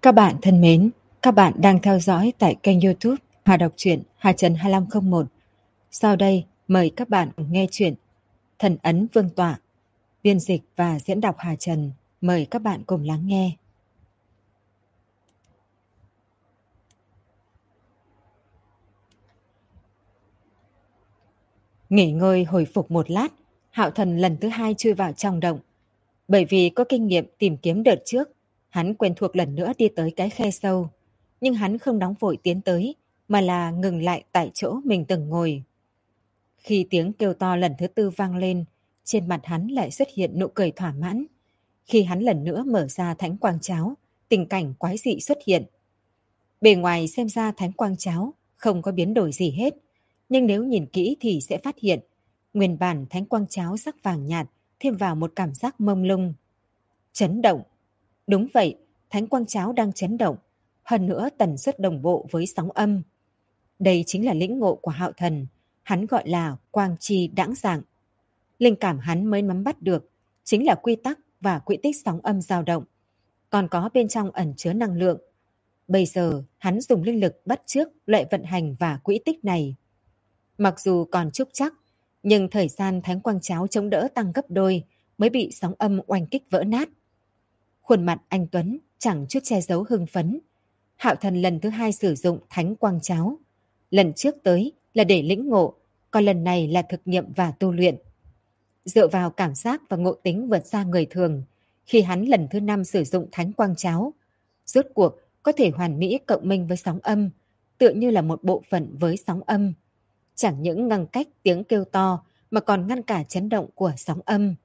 Các bạn thân mến, các bạn đang theo dõi tại kênh YouTube Hà Đọc truyện Hà Trần 2501. Sau đây, mời các bạn nghe truyện Thần ấn Vương tọa, biên dịch và diễn đọc Hà Trần. Mời các bạn cùng lắng nghe. Nghỉ ngơi hồi phục một lát, Hạo Thần lần thứ hai chui vào trong động. Bởi vì có kinh nghiệm tìm kiếm đợt trước, hắn quen thuộc lần nữa đi tới cái khe sâu. Nhưng hắn không nóng vội tiến tới, mà là ngừng lại tại chỗ mình từng ngồi. Khi tiếng kêu to lần thứ tư vang lên, trên mặt hắn lại xuất hiện nụ cười thỏa mãn. Khi hắn lần nữa mở ra thánh quang cháo, tình cảnh quái dị xuất hiện. Bề ngoài xem ra thánh quang cháo không có biến đổi gì hết, nhưng nếu nhìn kỹ thì sẽ phát hiện nguyên bản thánh quang cháo sắc vàng nhạt thêm vào một cảm giác mông lung. Chấn động. Đúng vậy, thánh quang cháo đang chấn động, hơn nữa tần suất đồng bộ với sóng âm. Đây chính là lĩnh ngộ của Hạo Thần, hắn gọi là quang chi đãng dạng. Linh cảm hắn mới nắm bắt được chính là quy tắc và quỹ tích sóng âm dao động, còn có bên trong ẩn chứa năng lượng. Bây giờ hắn dùng linh lực bắt chước loại vận hành và quỹ tích này. Mặc dù còn trúc chắc, nhưng thời gian thánh quang cháo chống đỡ tăng gấp đôi mới bị sóng âm oanh kích vỡ nát. Khuôn mặt anh Tuấn chẳng chút che giấu hưng phấn. Hạo Thần lần thứ hai sử dụng thánh quang cháo. Lần trước tới là để lĩnh ngộ, còn lần này là thực nghiệm và tu luyện. Dựa vào cảm giác và ngộ tính vượt xa người thường, khi hắn lần thứ 5 sử dụng thánh quang cháo, rốt cuộc có thể hoàn mỹ cộng minh với sóng âm, tựa như là một bộ phận với sóng âm. Chẳng những ngăn cách tiếng kêu to mà còn ngăn cả chấn động của sóng âm.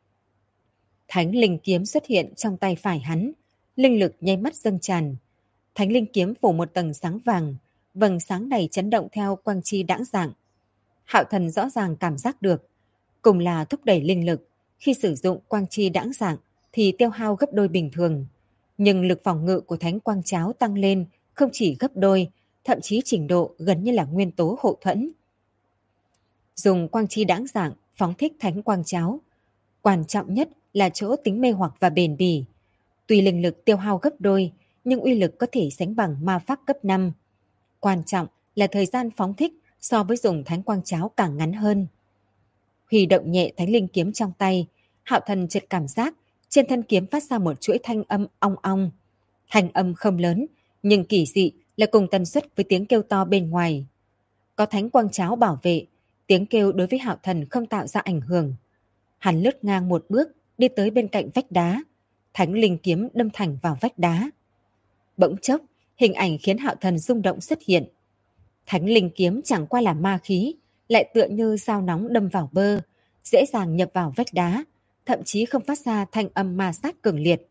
Thánh linh kiếm xuất hiện trong tay phải hắn, linh lực nháy mắt dâng tràn. Thánh linh kiếm phủ một tầng sáng vàng, vầng sáng này chấn động theo quang chi đãng dạng. Hạo Thần rõ ràng cảm giác được, cùng là thúc đẩy linh lực, khi sử dụng quang chi đãng dạng thì tiêu hao gấp đôi bình thường. Nhưng lực phòng ngự của thánh quang cháo tăng lên không chỉ gấp đôi, thậm chí trình độ gần như là nguyên tố hộ thuẫn. Dùng quang chi đãng dạng phóng thích thánh quang cháo, quan trọng nhất là chỗ tính mê hoặc và bền bỉ. Tuy linh lực tiêu hao gấp đôi, nhưng uy lực có thể sánh bằng ma pháp cấp 5. Quan trọng là thời gian phóng thích so với dùng thánh quang cháo càng ngắn hơn. Huy động nhẹ thánh linh kiếm trong tay, Hạo Thần chợt cảm giác trên thân kiếm phát ra một chuỗi thanh âm ong ong. Thanh âm không lớn, nhưng kỳ dị là cùng tần suất với tiếng kêu to bên ngoài. Có thánh quang cháo bảo vệ, tiếng kêu đối với Hạo Thần không tạo ra ảnh hưởng. Hắn lướt ngang một bước, đi tới bên cạnh vách đá. Thánh linh kiếm đâm thẳng vào vách đá. Bỗng chốc, hình ảnh khiến Hạo Thần rung động xuất hiện. Thánh linh kiếm chẳng qua là ma khí, lại tựa như dao nóng đâm vào bơ, dễ dàng nhập vào vách đá, thậm chí không phát ra thanh âm ma sát cường liệt.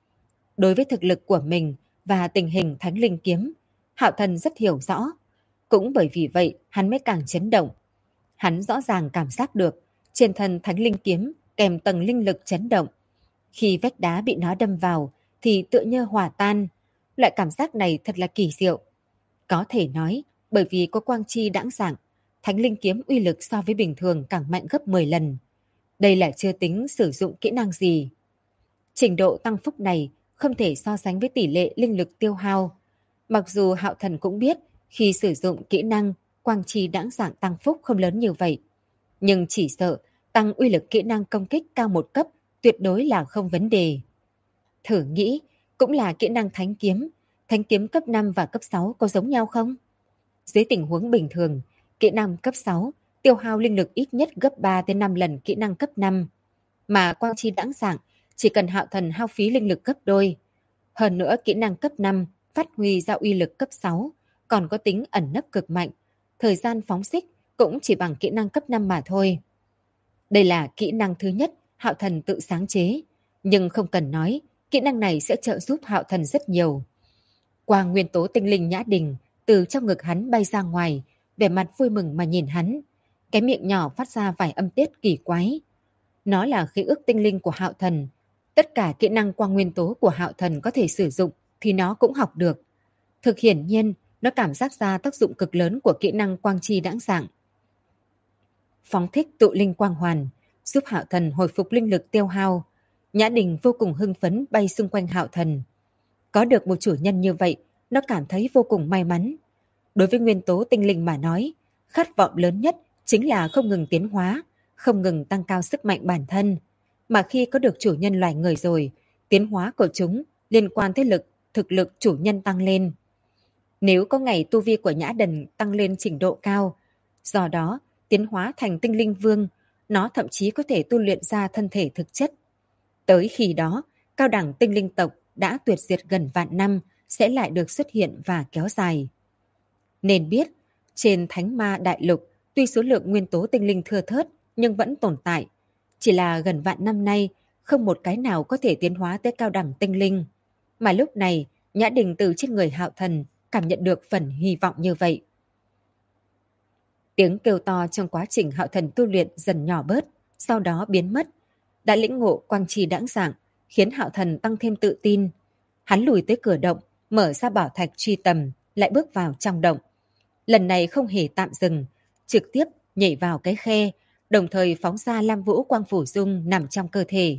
Đối với thực lực của mình và tình hình thánh linh kiếm, Hạo Thần rất hiểu rõ. Cũng bởi vì vậy, hắn mới càng chấn động. Hắn rõ ràng cảm giác được, trên thân thánh linh kiếm kèm tầng linh lực chấn động. Khi vách đá bị nó đâm vào, thì tựa như hòa tan. Loại cảm giác này thật là kỳ diệu. Có thể nói, bởi vì có quang chi đãng dạng, thánh linh kiếm uy lực so với bình thường càng mạnh gấp 10 lần. Đây là chưa tính sử dụng kỹ năng gì. Trình độ tăng phúc này không thể so sánh với tỷ lệ linh lực tiêu hao. Mặc dù Hạo Thần cũng biết khi sử dụng kỹ năng quang chi đãng dạng tăng phúc không lớn như vậy. Nhưng chỉ sợ tăng uy lực kỹ năng công kích cao một cấp tuyệt đối là không vấn đề. Thử nghĩ, cũng là kỹ năng thánh kiếm cấp 5 và cấp 6 có giống nhau không? Dưới tình huống bình thường, kỹ năng cấp 6 tiêu hao linh lực ít nhất gấp 3 đến 5 lần kỹ năng cấp 5, mà quang chi đãng dạng chỉ cần Hạo Thần hao phí linh lực gấp đôi. Hơn nữa kỹ năng cấp 5 phát huy ra uy lực cấp 6, còn có tính ẩn nấp cực mạnh, thời gian phóng xích cũng chỉ bằng kỹ năng cấp 5 mà thôi. Đây là kỹ năng thứ nhất Hạo Thần tự sáng chế, nhưng không cần nói, kỹ năng này sẽ trợ giúp Hạo Thần rất nhiều. Quang nguyên tố tinh linh Nhã Đình từ trong ngực hắn bay ra ngoài, vẻ mặt vui mừng mà nhìn hắn. Cái miệng nhỏ phát ra vài âm tiết kỳ quái. Nó là khí ức tinh linh của Hạo Thần. Tất cả kỹ năng quang nguyên tố của Hạo Thần có thể sử dụng thì nó cũng học được. Thực hiển nhiên, nó cảm giác ra tác dụng cực lớn của kỹ năng quang chi đãng dạng. Phóng thích tụ linh quang hoàn, giúp Hạo Thần hồi phục linh lực tiêu hao. Nhã Đình vô cùng hưng phấn bay xung quanh Hạo Thần. Có được một chủ nhân như vậy, nó cảm thấy vô cùng may mắn. Đối với nguyên tố tinh linh mà nói, khát vọng lớn nhất chính là không ngừng tiến hóa, không ngừng tăng cao sức mạnh bản thân. Mà khi có được chủ nhân loài người rồi, tiến hóa của chúng liên quan tới thực lực chủ nhân tăng lên. Nếu có ngày tu vi của Nhã Đần tăng lên trình độ cao, do đó tiến hóa thành tinh linh vương, nó thậm chí có thể tu luyện ra thân thể thực chất. Tới khi đó, cao đẳng tinh linh tộc đã tuyệt diệt gần vạn năm sẽ lại được xuất hiện và kéo dài. Nên biết, trên Thánh Ma Đại Lục, tuy số lượng nguyên tố tinh linh thưa thớt nhưng vẫn tồn tại. Chỉ là gần vạn năm nay, không một cái nào có thể tiến hóa tới cao đẳng tinh linh. Mà lúc này, Nhã Đình từ trên người Hạo Thần cảm nhận được phần hy vọng như vậy. Tiếng kêu to trong quá trình Hạo Thần tu luyện dần nhỏ bớt, sau đó biến mất. Đã lĩnh ngộ quang trì đãng dạng, khiến Hạo Thần tăng thêm tự tin. Hắn lùi tới cửa động, mở ra bảo thạch truy tầm, lại bước vào trong động. Lần này không hề tạm dừng, trực tiếp nhảy vào cái khe, đồng thời phóng ra Lam Vũ Quang Phủ Dung nằm trong cơ thể.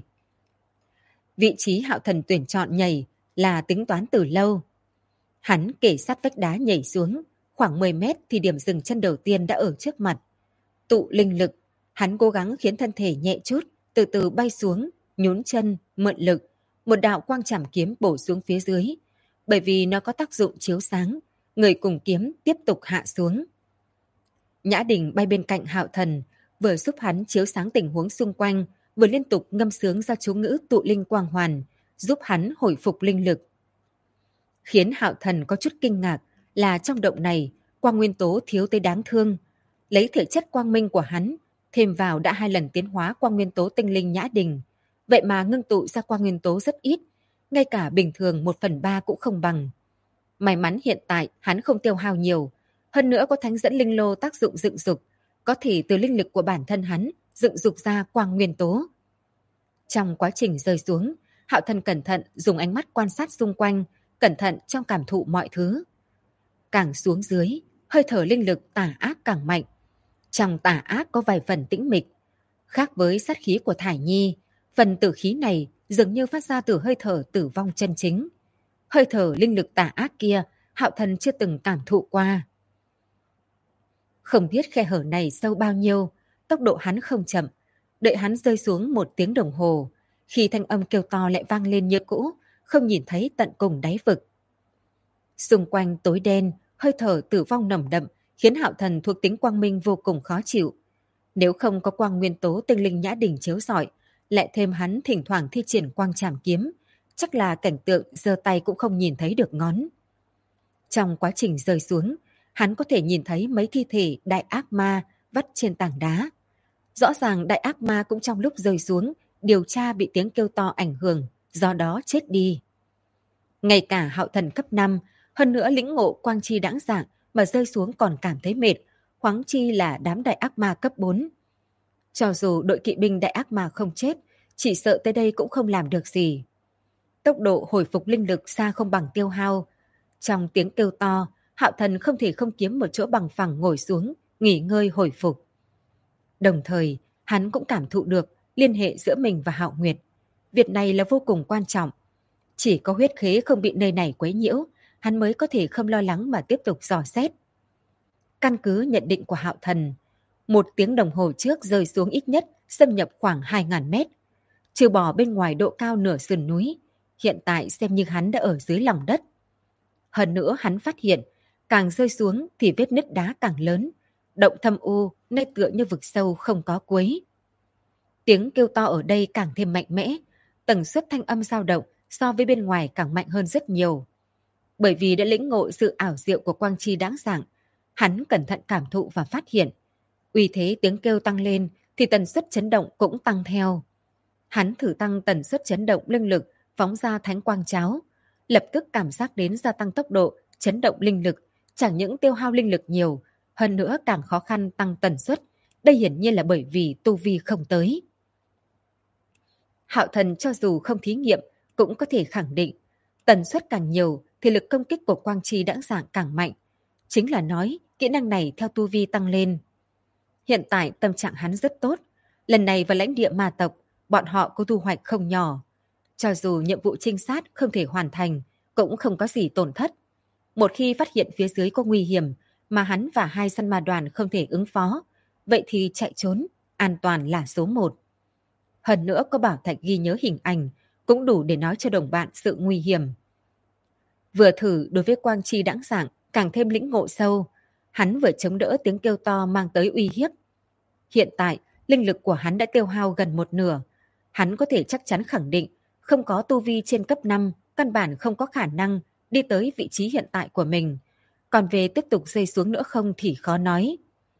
Vị trí Hạo Thần tuyển chọn nhảy là tính toán từ lâu. Hắn kể sát vách đá nhảy xuống, khoảng 10 mét thì điểm dừng chân đầu tiên đã ở trước mặt. Tụ linh lực, hắn cố gắng khiến thân thể nhẹ chút, từ từ bay xuống, nhún chân, mượn lực. Một đạo quang trảm kiếm bổ xuống phía dưới. Bởi vì nó có tác dụng chiếu sáng, người cùng kiếm tiếp tục hạ xuống. Nhã Đình bay bên cạnh Hạo Thần, vừa giúp hắn chiếu sáng tình huống xung quanh, vừa liên tục ngâm sướng ra chú ngữ tụ linh quang hoàn, giúp hắn hồi phục linh lực. Khiến Hạo Thần có chút kinh ngạc là trong động này, quang nguyên tố thiếu tới đáng thương. Lấy thể chất quang minh của hắn, thêm vào đã 2 lần tiến hóa quang nguyên tố tinh linh Nhã Đình. Vậy mà ngưng tụ ra quang nguyên tố rất ít, ngay cả bình thường 1/3 cũng không bằng. May mắn hiện tại hắn không tiêu hao nhiều, hơn nữa có thánh dẫn linh lô tác dụng dựng dục, có thể từ linh lực của bản thân hắn dựng dục ra quang nguyên tố. Trong quá trình rơi xuống, Hạo Thần cẩn thận dùng ánh mắt quan sát xung quanh, cẩn thận trong cảm thụ mọi thứ. Càng xuống dưới, hơi thở linh lực tà ác càng mạnh. Trong tà ác có vài phần tĩnh mịch. Khác với sát khí của Thải Nhi, phần tử khí này dường như phát ra từ hơi thở tử vong chân chính. Hơi thở linh lực tà ác kia, Hạo Thần chưa từng cảm thụ qua. Không biết khe hở này sâu bao nhiêu, tốc độ hắn không chậm. Đợi hắn rơi xuống 1 tiếng đồng hồ, khi thanh âm kêu to lại vang lên như cũ, không nhìn thấy tận cùng đáy vực. Xung quanh tối đen, hơi thở tử vong nồng đậm, khiến Hạo Thần thuộc tính quang minh vô cùng khó chịu. Nếu không có quang nguyên tố tinh linh Nhã Đình chiếu rọi, lại thêm hắn thỉnh thoảng thi triển quang trảm kiếm, chắc là cảnh tượng giơ tay cũng không nhìn thấy được ngón. Trong quá trình rơi xuống, hắn có thể nhìn thấy mấy thi thể đại ác ma vắt trên tảng đá. Rõ ràng đại ác ma cũng trong lúc rơi xuống, điều tra bị tiếng kêu to ảnh hưởng, do đó chết đi. Ngay cả Hạo Thần cấp 5, hơn nữa lĩnh ngộ quang chi đãng dạng mà rơi xuống còn cảm thấy mệt, huống chi là đám đại ác ma cấp 4. Cho dù đội kỵ binh đại ác ma không chết, chỉ sợ tới đây cũng không làm được gì. Tốc độ hồi phục linh lực xa không bằng tiêu hao. Trong tiếng kêu to, Hạo Thần không thể không kiếm một chỗ bằng phẳng ngồi xuống, nghỉ ngơi hồi phục. Đồng thời, hắn cũng cảm thụ được liên hệ giữa mình và Hạo Nguyệt. Việc này là vô cùng quan trọng. Chỉ có huyết khế không bị nơi này quấy nhiễu, hắn mới có thể không lo lắng mà tiếp tục dò xét. Căn cứ nhận định của Hạo Thần, 1 tiếng đồng hồ trước rơi xuống ít nhất xâm nhập khoảng 2.000 mét. Trừ bỏ bên ngoài độ cao nửa sườn núi, hiện tại xem như hắn đã ở dưới lòng đất. Hơn nữa hắn phát hiện, càng rơi xuống thì vết nứt đá càng lớn, động thâm u, nơi tựa như vực sâu không có cuối. Tiếng kêu to ở đây càng thêm mạnh mẽ, tần suất thanh âm dao động so với bên ngoài càng mạnh hơn rất nhiều. Bởi vì đã lĩnh ngộ sự ảo diệu của quang chi đáng dạng, hắn cẩn thận cảm thụ và phát hiện. Uy thế tiếng kêu tăng lên thì tần suất chấn động cũng tăng theo. Hắn thử tăng tần suất chấn động linh lực, phóng ra thánh quang cháo, lập tức cảm giác đến gia tăng tốc độ, chấn động linh lực, chẳng những tiêu hao linh lực nhiều, hơn nữa càng khó khăn tăng tần suất. Đây hiển nhiên là bởi vì tu vi không tới. Hạo Thần cho dù không thí nghiệm, cũng có thể khẳng định, tần suất càng nhiều thì lực công kích của quang chi đãng dạng càng mạnh. Chính là nói, kỹ năng này theo tu vi tăng lên. Hiện tại tâm trạng hắn rất tốt. Lần này vào lãnh địa ma tộc, bọn họ có thu hoạch không nhỏ. Cho dù nhiệm vụ trinh sát không thể hoàn thành, cũng không có gì tổn thất. Một khi phát hiện phía dưới có nguy hiểm mà hắn và hai săn ma đoàn không thể ứng phó, vậy thì chạy trốn, an toàn là số một. Hơn nữa có bảo thạch ghi nhớ hình ảnh, cũng đủ để nói cho đồng bạn sự nguy hiểm. Vừa thử đối với quang chi đãng dạng, càng thêm lĩnh ngộ sâu, hắn vừa chống đỡ tiếng kêu to mang tới uy hiếp. Hiện tại, linh lực của hắn đã tiêu hao gần một nửa. Hắn có thể chắc chắn khẳng định, không có tu vi trên cấp 5, căn bản không có khả năng đi tới vị trí hiện tại của mình. Còn về tiếp tục rơi xuống nữa không thì khó nói.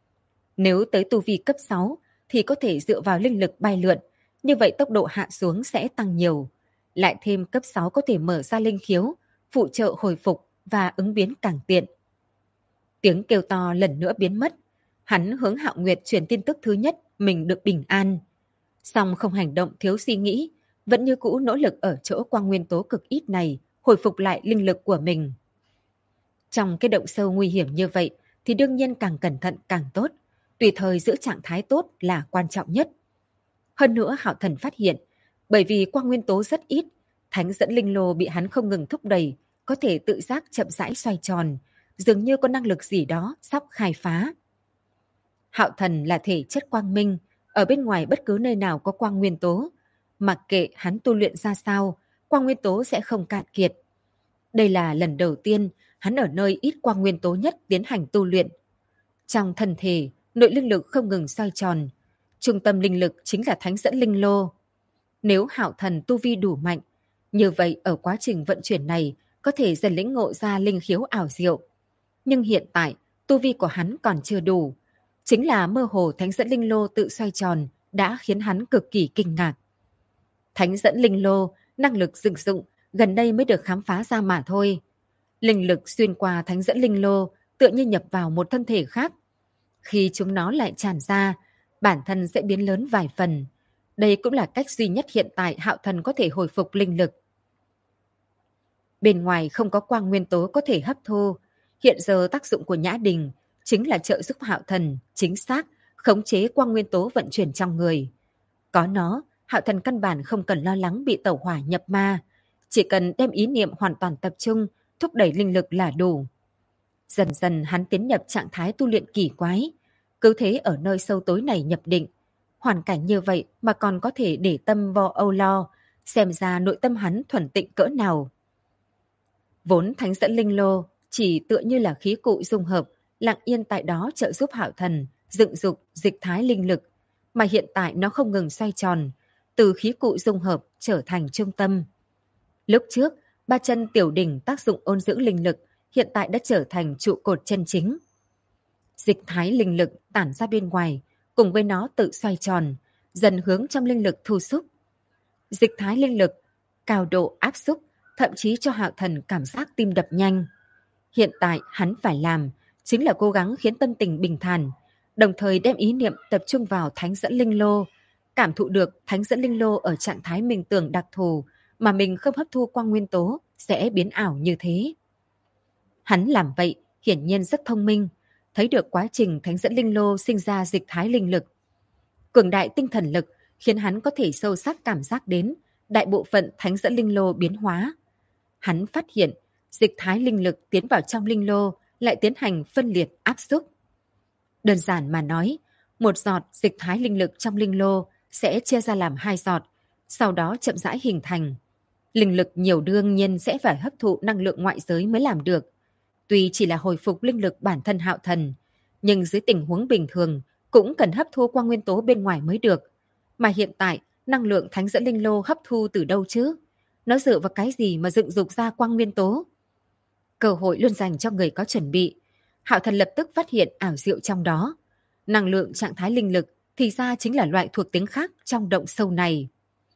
Nếu tới tu vi cấp 6 thì có thể dựa vào linh lực bay lượn, như vậy tốc độ hạ xuống sẽ tăng nhiều. Lại thêm cấp 6 có thể mở ra linh khiếu, phụ trợ hồi phục và ứng biến càng tiện. Tiếng kêu to lần nữa biến mất. Hắn hướng Hạo Nguyệt truyền tin tức thứ nhất mình được bình an. Song không hành động thiếu suy nghĩ, vẫn như cũ nỗ lực ở chỗ quang nguyên tố cực ít này hồi phục lại linh lực của mình. Trong cái động sâu nguy hiểm như vậy thì đương nhiên càng cẩn thận càng tốt, tùy thời giữ trạng thái tốt là quan trọng nhất. Hơn nữa Hạo Thần phát hiện, bởi vì quang nguyên tố rất ít, thánh dẫn linh lô bị hắn không ngừng thúc đẩy, có thể tự giác chậm rãi xoay tròn, dường như có năng lực gì đó sắp khai phá. Hạo Thần là thể chất quang minh, ở bên ngoài bất cứ nơi nào có quang nguyên tố, mặc kệ hắn tu luyện ra sao, quang nguyên tố sẽ không cạn kiệt. Đây là lần đầu tiên hắn ở nơi ít quang nguyên tố nhất tiến hành tu luyện. Trong thân thể, nội linh lực không ngừng xoay tròn, trung tâm linh lực chính là thánh dẫn linh lô. Nếu Hạo Thần tu vi đủ mạnh, như vậy ở quá trình vận chuyển này có thể dần lĩnh ngộ ra linh khiếu ảo diệu. Nhưng hiện tại, tu vi của hắn còn chưa đủ. Chính là mơ hồ thánh dẫn linh lô tự xoay tròn đã khiến hắn cực kỳ kinh ngạc. Thánh dẫn linh lô, năng lực dựng dụng, gần đây mới được khám phá ra mà thôi. Linh lực xuyên qua thánh dẫn linh lô tựa như nhập vào một thân thể khác. Khi chúng nó lại tràn ra, bản thân sẽ biến lớn vài phần. Đây cũng là cách duy nhất hiện tại Hạo Thần có thể hồi phục linh lực. Bên ngoài không có quang nguyên tố có thể hấp thu. Hiện giờ tác dụng của Nhã Đình chính là trợ giúp Hạo Thần chính xác khống chế quang nguyên tố vận chuyển trong người. Có nó, Hạo Thần căn bản không cần lo lắng bị tẩu hỏa nhập ma, chỉ cần đem ý niệm hoàn toàn tập trung, thúc đẩy linh lực là đủ. Dần dần hắn tiến nhập trạng thái tu luyện kỳ quái, cứ thế ở nơi sâu tối này nhập định. Hoàn cảnh như vậy mà còn có thể để tâm vo âu lo, xem ra nội tâm hắn thuần tịnh cỡ nào. Vốn thánh dẫn linh lô chỉ tựa như là khí cụ dung hợp, lặng yên tại đó trợ giúp Hạo Thần dựng dục dịch thái linh lực, mà hiện tại nó không ngừng xoay tròn, từ khí cụ dung hợp trở thành trung tâm. Lúc trước, ba chân tiểu đỉnh tác dụng ôn dưỡng linh lực, hiện tại đã trở thành trụ cột chân chính. Dịch thái linh lực tản ra bên ngoài, cùng với nó tự xoay tròn, dần hướng trong linh lực thu xúc. Dịch thái linh lực, cao độ áp xúc, thậm chí cho Hạo Thần cảm giác tim đập nhanh. Hiện tại hắn phải làm chính là cố gắng khiến tâm tình bình thản, đồng thời đem ý niệm tập trung vào thánh dẫn linh lô, cảm thụ được thánh dẫn linh lô ở trạng thái minh tưởng đặc thù mà mình không hấp thu quang nguyên tố sẽ biến ảo như thế. Hắn làm vậy hiển nhiên rất thông minh, thấy được quá trình thánh dẫn linh lô sinh ra dịch thái linh lực. Cường đại tinh thần lực khiến hắn có thể sâu sắc cảm giác đến đại bộ phận thánh dẫn linh lô biến hóa. Hắn phát hiện dịch thái linh lực tiến vào trong linh lô lại tiến hành phân liệt áp xúc. Đơn giản mà nói, một giọt dịch thái linh lực trong linh lô sẽ chia ra làm 2 giọt, sau đó chậm rãi hình thành. Linh lực nhiều đương nhiên sẽ phải hấp thụ năng lượng ngoại giới mới làm được. Tuy chỉ là hồi phục linh lực bản thân Hạo Thần, nhưng dưới tình huống bình thường cũng cần hấp thu quang nguyên tố bên ngoài mới được. Mà hiện tại, năng lượng thánh dẫn linh lô hấp thu từ đâu chứ? Nó dựa vào cái gì mà dựng dục ra quang nguyên tố? Cơ hội luôn dành cho người có chuẩn bị. Hạo Thần lập tức phát hiện ảo diệu trong đó. Năng lượng trạng thái linh lực thì ra chính là loại thuộc tính khác trong động sâu này.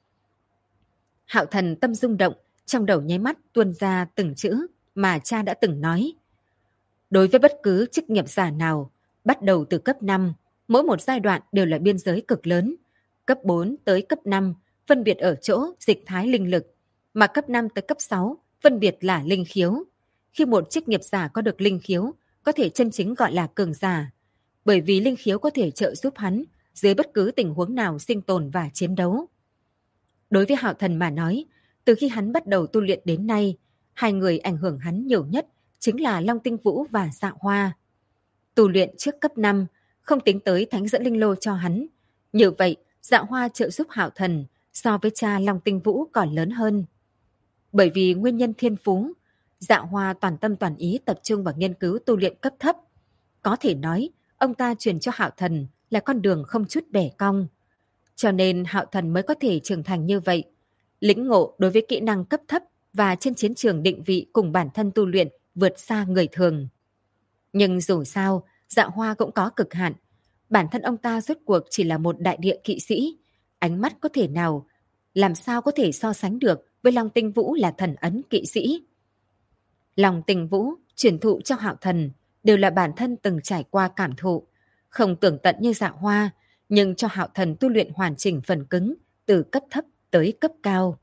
Hạo Thần tâm rung động, trong đầu nháy mắt tuôn ra từng chữ mà cha đã từng nói. Đối với bất cứ chức nghiệp giả nào, bắt đầu từ cấp 5, mỗi một giai đoạn đều là biên giới cực lớn. Cấp 4 tới cấp 5 phân biệt ở chỗ dịch thái linh lực, mà cấp 5 tới cấp 6 phân biệt là linh khiếu. Khi một chức nghiệp giả có được linh khiếu, có thể chân chính gọi là cường giả, bởi vì linh khiếu có thể trợ giúp hắn dưới bất cứ tình huống nào sinh tồn và chiến đấu. Đối với Hạo Thần mà nói, từ khi hắn bắt đầu tu luyện đến nay, Hai người ảnh hưởng hắn nhiều nhất chính là Long Tinh Vũ và Dạ Hoa. Tu luyện trước cấp 5, không tính tới thánh dẫn linh lô cho hắn. Như vậy, Dạ Hoa trợ giúp Hạo Thần so với cha Long Tinh Vũ còn lớn hơn. Bởi vì nguyên nhân thiên phú, Dạ Hoa toàn tâm toàn ý tập trung vào nghiên cứu tu luyện cấp thấp. Có thể nói, ông ta truyền cho Hạo Thần là con đường không chút bẻ cong. Cho nên Hạo Thần mới có thể trưởng thành như vậy. Lĩnh ngộ đối với kỹ năng cấp thấp và trên chiến trường định vị cùng bản thân tu luyện vượt xa người thường. Nhưng dù sao, Dạ Hoa cũng có cực hạn. Bản thân ông ta rốt cuộc chỉ là một đại địa kỵ sĩ. Ánh mắt có thể nào, làm sao có thể so sánh được với Long Tinh Vũ là thần ấn kỵ sĩ. Long Tinh Vũ truyền thụ cho Hạo Thần đều là bản thân từng trải qua cảm thụ. Không tường tận như Dạ Hoa, nhưng cho Hạo Thần tu luyện hoàn chỉnh phần cứng từ cấp thấp tới cấp cao.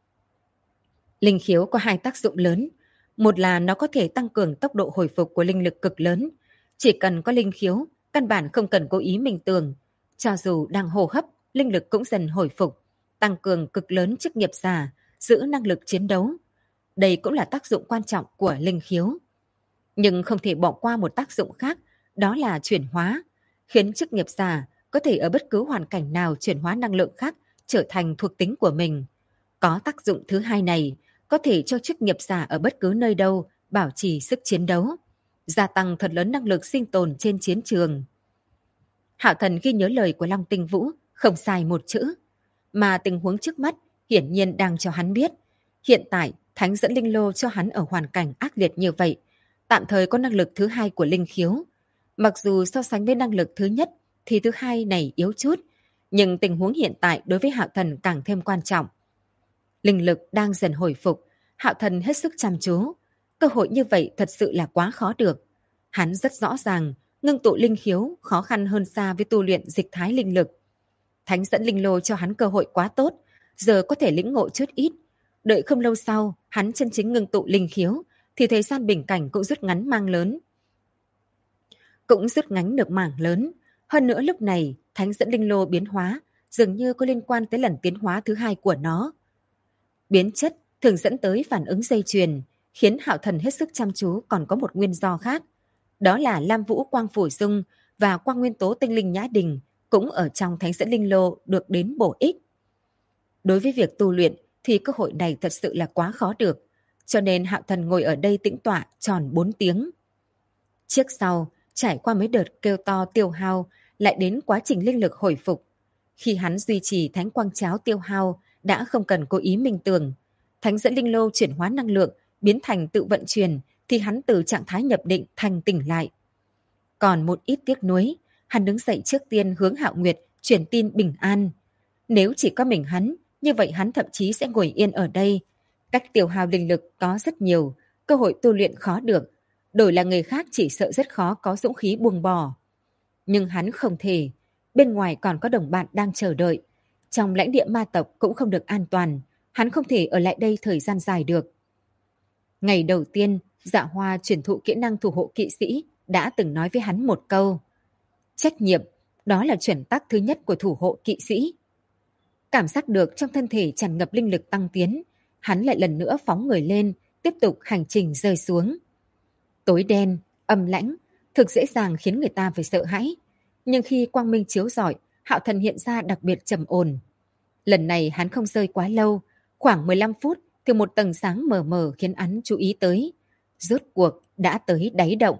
Linh khiếu có hai tác dụng lớn. Một là nó có thể tăng cường tốc độ hồi phục của linh lực cực lớn. Chỉ cần có linh khiếu, căn bản không cần cố ý minh tường. Cho dù đang hô hấp, linh lực cũng dần hồi phục, tăng cường cực lớn chức nghiệp giả, giữ năng lực chiến đấu. Đây cũng là tác dụng quan trọng của linh khiếu. Nhưng không thể bỏ qua một tác dụng khác, đó là chuyển hóa, khiến chức nghiệp giả có thể ở bất cứ hoàn cảnh nào chuyển hóa năng lượng khác trở thành thuộc tính của mình. Có tác dụng thứ hai này, có thể cho chức nghiệp giả ở bất cứ nơi đâu bảo trì sức chiến đấu, gia tăng thật lớn năng lực sinh tồn trên chiến trường. Hạo Thần ghi nhớ lời của Long Tinh Vũ, không sai một chữ. Mà tình huống trước mắt hiển nhiên đang cho hắn biết. Hiện tại, Thánh dẫn linh lô cho hắn ở hoàn cảnh ác liệt như vậy, tạm thời có năng lực thứ hai của linh khiếu. Mặc dù so sánh với năng lực thứ nhất thì thứ hai này yếu chút, nhưng tình huống hiện tại đối với Hạo Thần càng thêm quan trọng. Linh lực đang dần hồi phục, Hạo Thần hết sức chăm chú. Cơ hội như vậy thật sự là quá khó được. Hắn rất rõ ràng, ngưng tụ linh khiếu khó khăn hơn xa với tu luyện dịch thái linh lực. Thánh dẫn linh lô cho hắn cơ hội quá tốt, giờ có thể lĩnh ngộ chút ít. Đợi không lâu sau, hắn chân chính ngưng tụ linh khiếu, thì thời gian bình cảnh cũng rút ngắn mang lớn. Cũng rút ngắn được mảng lớn. Hơn nữa lúc này, thánh dẫn linh lô biến hóa, dường như có liên quan tới lần tiến hóa thứ hai của nó. Biến chất thường dẫn tới phản ứng dây chuyền, khiến Hạo Thần hết sức chăm chú còn có một nguyên do khác. Đó là Lam Vũ Quang Phổ Dung và Quang Nguyên Tố Tinh Linh Nhã Đình cũng ở trong thánh dẫn linh lô được đến bổ ích. Đối với việc tu luyện thì cơ hội này thật sự là quá khó được, cho nên Hạo Thần ngồi ở đây tĩnh tọa tròn 4 tiếng. Trước sau, trải qua mấy đợt kêu to tiêu hao, lại đến quá trình linh lực hồi phục. Khi hắn duy trì thánh quang cháo tiêu hao, đã không cần cố ý minh tường. Thánh dẫn linh lô chuyển hóa năng lượng, biến thành tự vận chuyển, thì hắn từ trạng thái nhập định thành tỉnh lại. Còn một ít tiếc nuối, hắn đứng dậy trước tiên hướng Hạo Nguyệt truyền tin bình an. Nếu chỉ có mình hắn, như vậy hắn thậm chí sẽ ngồi yên ở đây. Cách tiêu hao linh lực có rất nhiều, cơ hội tu luyện khó được. Đổi là người khác chỉ sợ rất khó có dũng khí buông bỏ. Nhưng hắn không thể. Bên ngoài còn có đồng bạn đang chờ đợi. Trong lãnh địa ma tộc cũng không được an toàn. Hắn không thể ở lại đây thời gian dài được. Ngày đầu tiên, Dạ Hoa truyền thụ kỹ năng thủ hộ kỵ sĩ đã từng nói với hắn một câu. Trách nhiệm, đó là chuẩn tắc thứ nhất của thủ hộ kỵ sĩ. Cảm giác được trong thân thể tràn ngập linh lực tăng tiến, hắn lại lần nữa phóng người lên, tiếp tục hành trình rơi xuống. Tối đen, âm lãnh, thực dễ dàng khiến người ta phải sợ hãi. Nhưng khi quang minh chiếu rọi, Hạo Thần hiện ra đặc biệt trầm ổn. Lần này hắn không rơi quá lâu, khoảng 15 phút thì một tầng sáng mờ mờ khiến hắn chú ý tới. Rốt cuộc đã tới đáy động.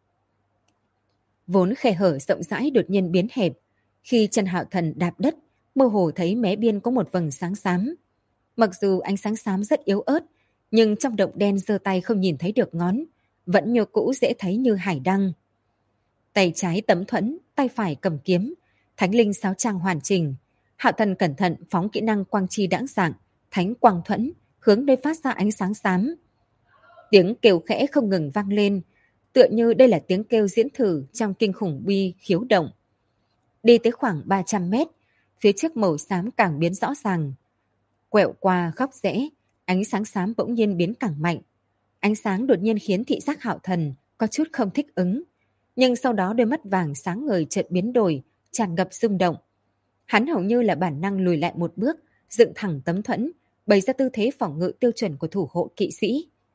Vốn khe hở rộng rãi đột nhiên biến hẹp. Khi chân Hạo Thần đạp đất, mơ hồ thấy mé biên có một vầng sáng xám. Mặc dù ánh sáng xám rất yếu ớt, nhưng trong động đen giơ tay không nhìn thấy được ngón, vẫn như cũ dễ thấy như hải đăng. Tay trái tấm thuẫn, tay phải cầm kiếm, thánh linh sáo trang hoàn chỉnh. Hạo Thần cẩn thận phóng kỹ năng quang chi đãng dạng, thánh quang thuẫn, hướng nơi phát ra ánh sáng xám. Tiếng kêu khẽ không ngừng vang lên, tựa như đây là tiếng kêu diễn thử trong kinh khủng bi khiếu động. Đi tới khoảng 300 mét, phía trước màu xám càng biến rõ ràng. Quẹo qua góc rẽ, ánh sáng xám bỗng nhiên biến càng mạnh. Ánh sáng đột nhiên khiến thị giác Hạo Thần có chút không thích ứng. Nhưng sau đó đôi mắt vàng sáng ngời chợt biến đổi, tràn ngập rung động. Hắn hầu như là bản năng lùi lại một bước, dựng thẳng tấm thuẫn, bày ra tư thế phòng ngự tiêu chuẩn của thủ hộ kỵ sĩ.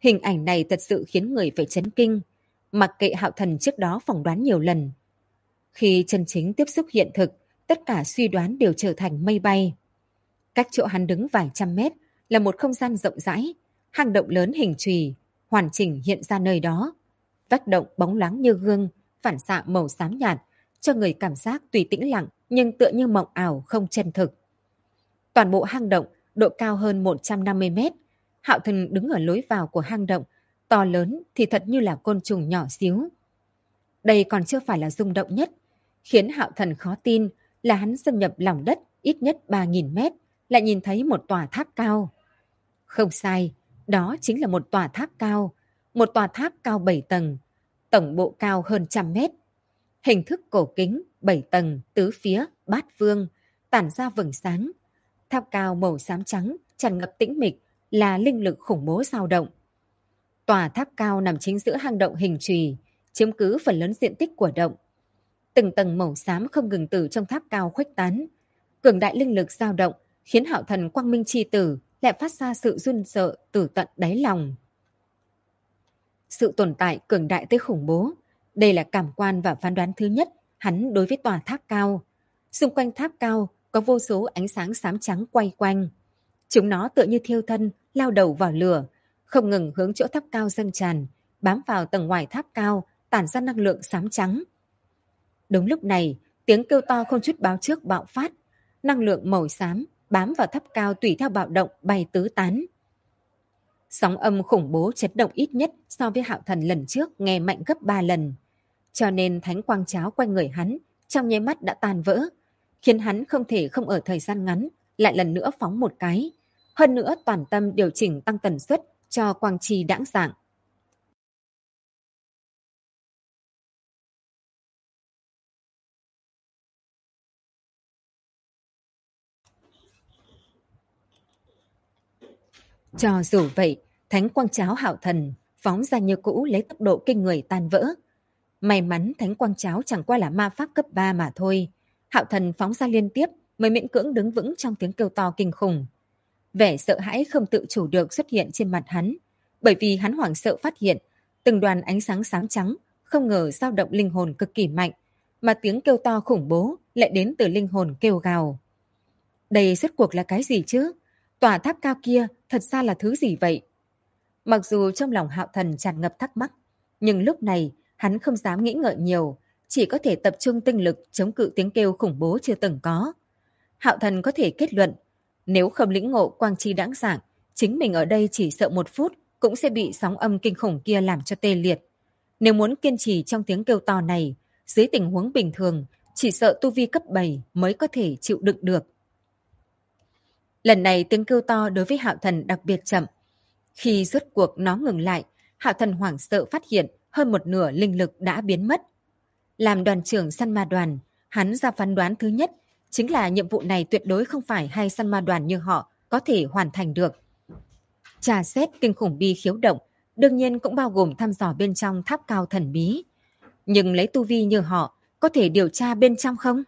Hình ảnh này thật sự khiến người phải chấn kinh, mặc kệ Hạo Thần trước đó phỏng đoán nhiều lần. Khi chân chính tiếp xúc hiện thực, tất cả suy đoán đều trở thành mây bay. Cách chỗ hắn đứng vài trăm mét là một không gian rộng rãi, hang động lớn hình chùy, hoàn chỉnh hiện ra nơi đó. Vách động bóng loáng như gương, phản xạ màu xám nhạt, cho người cảm giác tùy tĩnh lặng nhưng tựa như mộng ảo không chân thực. Toàn bộ hang động độ cao hơn 150 mét. Hạo Thần đứng ở lối vào của hang động, to lớn thì thật như là côn trùng nhỏ xíu. Đây còn chưa phải là rung động nhất, khiến Hạo Thần khó tin là hắn xâm nhập lòng đất ít nhất 3.000 mét, lại nhìn thấy một tòa tháp cao. Không sai, đó chính là một tòa tháp cao, một tòa tháp cao 7 tầng, tổng bộ cao hơn 100 mét. Hình thức cổ kính, 7 tầng, tứ phía, bát phương, tản ra vầng sáng. Tháp cao màu xám trắng, tràn ngập tĩnh mịch, là linh lực khủng bố dao động. Tòa tháp cao nằm chính giữa hang động hình chùy, chiếm cứ phần lớn diện tích của động. Từng tầng màu xám không ngừng từ trong tháp cao khuếch tán. Cường đại linh lực dao động, khiến Hạo Thần Quang Minh chi tử lại phát ra sự run sợ từ tận đáy lòng. Sự tồn tại cường đại tới khủng bố, đây là cảm quan và phán đoán thứ nhất hắn đối với tòa tháp cao. Xung quanh tháp cao có vô số ánh sáng xám trắng quay quanh. Chúng nó tựa như thiêu thân, lao đầu vào lửa, không ngừng hướng chỗ tháp cao dâng tràn, bám vào tầng ngoài tháp cao, tản ra năng lượng xám trắng. Đúng lúc này, tiếng kêu to không chút báo trước bạo phát, năng lượng màu xám bám vào tháp cao tùy theo bạo động bay tứ tán. Sóng âm khủng bố chấn động ít nhất so với Hạo Thần lần trước nghe mạnh gấp 3 lần. Cho nên thánh quang cháo quanh người hắn trong nháy mắt đã tan vỡ, khiến hắn không thể không ở thời gian ngắn lại lần nữa phóng một cái. Hơn nữa toàn tâm điều chỉnh tăng tần suất cho quang chi đãng dạng. Cho dù vậy, thánh quang cháo Hạo Thần phóng ra như cũ lấy tốc độ kinh người tan vỡ. May mắn thánh quang cháo chẳng qua là ma pháp cấp 3 mà thôi. Hạo Thần phóng ra liên tiếp mới miễn cưỡng đứng vững trong tiếng kêu to kinh khủng. Vẻ sợ hãi không tự chủ được xuất hiện trên mặt hắn, bởi vì hắn hoảng sợ phát hiện từng đoàn ánh sáng xám trắng không ngờ dao động linh hồn cực kỳ mạnh, mà tiếng kêu to khủng bố lại đến từ linh hồn kêu gào. Đây rốt cuộc là cái gì chứ? Tòa tháp cao kia thật ra là thứ gì vậy? Mặc dù trong lòng Hạo Thần tràn ngập thắc mắc, nhưng lúc này hắn không dám nghĩ ngợi nhiều, chỉ có thể tập trung tinh lực chống cự tiếng kêu khủng bố chưa từng có. Hạo Thần có thể kết luận, nếu không lĩnh ngộ quang chi đãng dạng, chính mình ở đây chỉ sợ 1 phút cũng sẽ bị sóng âm kinh khủng kia làm cho tê liệt. Nếu muốn kiên trì trong tiếng kêu to này, dưới tình huống bình thường, chỉ sợ tu vi cấp 7 mới có thể chịu đựng được. Lần này tiếng kêu to đối với Hạo Thần đặc biệt chậm. Khi rốt cuộc nó ngừng lại, Hạo Thần hoảng sợ phát hiện hơn 1/2 linh lực đã biến mất. Làm đoàn trưởng săn ma đoàn, hắn ra phán đoán thứ nhất chính là nhiệm vụ này tuyệt đối không phải hay săn ma đoàn như họ có thể hoàn thành được. Trà xét kinh khủng bi khiếu động, đương nhiên cũng bao gồm thăm dò bên trong tháp cao thần bí. Nhưng lấy tu vi như họ, có thể điều tra bên trong không?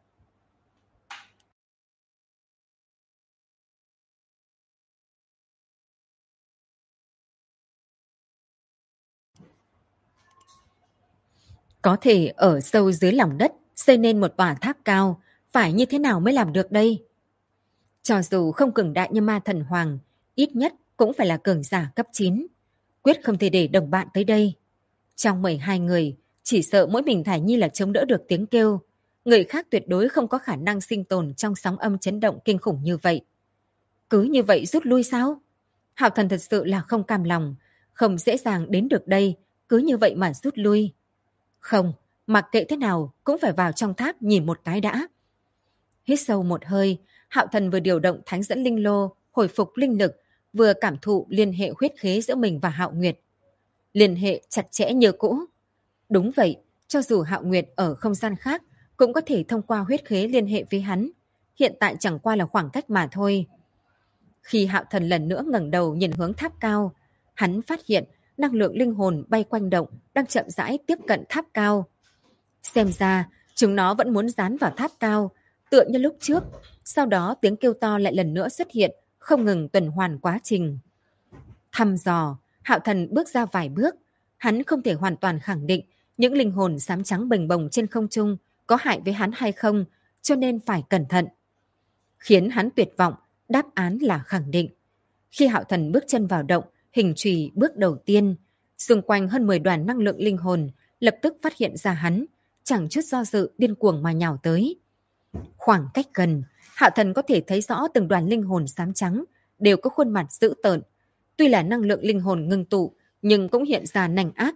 Có thể ở sâu dưới lòng đất xây nên một tòa tháp cao, phải như thế nào mới làm được đây? Cho dù không cường đại như ma thần hoàng, ít nhất cũng phải là cường giả cấp 9. Quyết không thể để đồng bạn tới đây. Trong 12 người, chỉ sợ mỗi mình Thải Nhi là chống đỡ được tiếng kêu. Người khác tuyệt đối không có khả năng sinh tồn trong sóng âm chấn động kinh khủng như vậy. Cứ như vậy rút lui sao? Hạo Thần thật sự là không cam lòng, không dễ dàng đến được đây, cứ như vậy mà rút lui. Không, mặc kệ thế nào cũng phải vào trong tháp nhìn một cái đã. Hít sâu một hơi, Hạo Thần vừa điều động thánh dẫn linh lô, hồi phục linh lực, vừa cảm thụ liên hệ huyết khế giữa mình và Hạo Nguyệt. Liên hệ chặt chẽ như cũ. Đúng vậy, cho dù Hạo Nguyệt ở không gian khác, cũng có thể thông qua huyết khế liên hệ với hắn. Hiện tại chẳng qua là khoảng cách mà thôi. Khi Hạo Thần lần nữa ngẩng đầu nhìn hướng tháp cao, hắn phát hiện năng lượng linh hồn bay quanh động đang chậm rãi tiếp cận tháp cao. Xem ra, chúng nó vẫn muốn dán vào tháp cao, tựa như lúc trước. Sau đó tiếng kêu to lại lần nữa xuất hiện, không ngừng tuần hoàn quá trình. Thăm dò, Hạo Thần bước ra vài bước, hắn không thể hoàn toàn khẳng định những linh hồn xám trắng bềnh bồng trên không trung có hại với hắn hay không, cho nên phải cẩn thận. Khiến hắn tuyệt vọng, đáp án là khẳng định. Khi Hạo Thần bước chân vào động, hình chùy bước đầu tiên, xung quanh hơn 10 đoàn năng lượng linh hồn lập tức phát hiện ra hắn, chẳng chút do dự điên cuồng mà nhào tới. Khoảng cách gần, Hạo Thần có thể thấy rõ từng đoàn linh hồn xám trắng đều có khuôn mặt dữ tợn. Tuy là năng lượng linh hồn ngưng tụ, nhưng cũng hiện ra nành ác.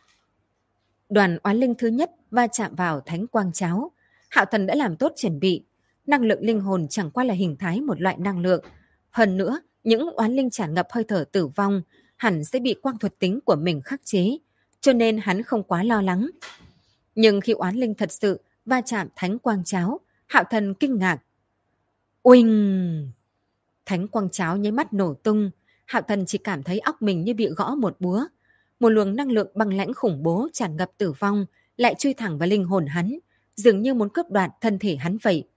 Đoàn oán linh thứ nhất va chạm vào thánh quang cháo. Hạo Thần đã làm tốt chuẩn bị. Năng lượng linh hồn chẳng qua là hình thái một loại năng lượng. Hơn nữa, những oán linh tràn ngập hơi thở tử vong hẳn sẽ bị quang thuật tính của mình khắc chế, cho nên hắn không quá lo lắng. Nhưng khi oán linh thật sự va chạm thánh quang cháo, Hạo Thần kinh ngạc. Uỳnh! Thánh quang cháo nháy mắt nổ tung. Hạo Thần chỉ cảm thấy óc mình như bị gõ một búa. Một luồng năng lượng băng lãnh khủng bố tràn ngập tử vong lại chui thẳng vào linh hồn hắn, dường như muốn cướp đoạt thân thể hắn vậy.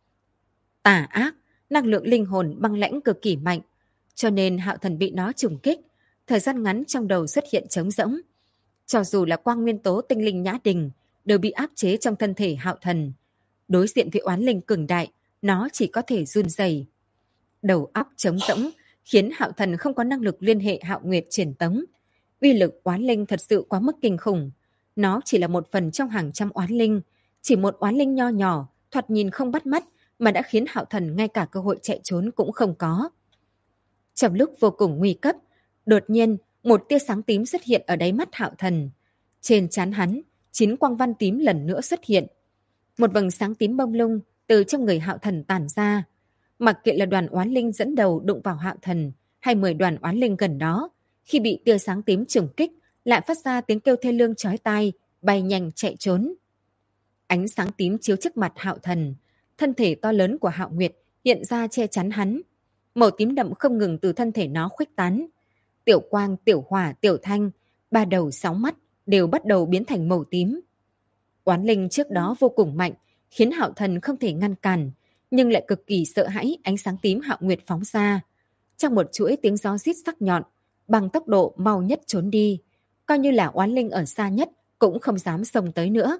Tà ác, năng lượng linh hồn băng lãnh cực kỳ mạnh, cho nên Hạo Thần bị nó trùng kích, thời gian ngắn trong đầu xuất hiện trống rỗng. Cho dù là quang nguyên tố tinh linh nhã đình đều bị áp chế trong thân thể Hạo Thần. Đối diện với oán linh cường đại, nó chỉ có thể run rẩy. Đầu óc trống rỗng khiến Hạo Thần không có năng lực liên hệ Hạo Nguyệt truyền tống. Uy lực oán linh thật sự quá mức kinh khủng. Nó chỉ là một phần trong hàng trăm oán linh, chỉ một oán linh nho nhỏ, thoạt nhìn không bắt mắt mà đã khiến Hạo Thần ngay cả cơ hội chạy trốn cũng không có. Trong lúc vô cùng nguy cấp, đột nhiên một tia sáng tím xuất hiện ở đáy mắt Hạo Thần. Trên trán hắn, 9 quang văn tím lần nữa xuất hiện. Một vầng sáng tím bông lung từ trong người Hạo Thần tản ra. Mặc kệ là đoàn oán linh dẫn đầu đụng vào Hạo Thần hay 10 đoàn oán linh gần đó, khi bị tia sáng tím trùng kích lại phát ra tiếng kêu thê lương chói tai, bay nhanh chạy trốn. Ánh sáng tím chiếu trước mặt Hạo Thần, thân thể to lớn của Hạo Nguyệt hiện ra che chắn hắn. Màu tím đậm không ngừng từ thân thể nó khuếch tán. Tiểu quang, tiểu hỏa, tiểu thanh, 3 đầu 6 mắt đều bắt đầu biến thành màu tím. Oán linh trước đó vô cùng mạnh, khiến Hạo Thần không thể ngăn cản, nhưng lại cực kỳ sợ hãi ánh sáng tím Hạo Nguyệt phóng ra. Trong một chuỗi tiếng gió rít sắc nhọn, bằng tốc độ mau nhất trốn đi, coi như là oán linh ở xa nhất cũng không dám xông tới nữa.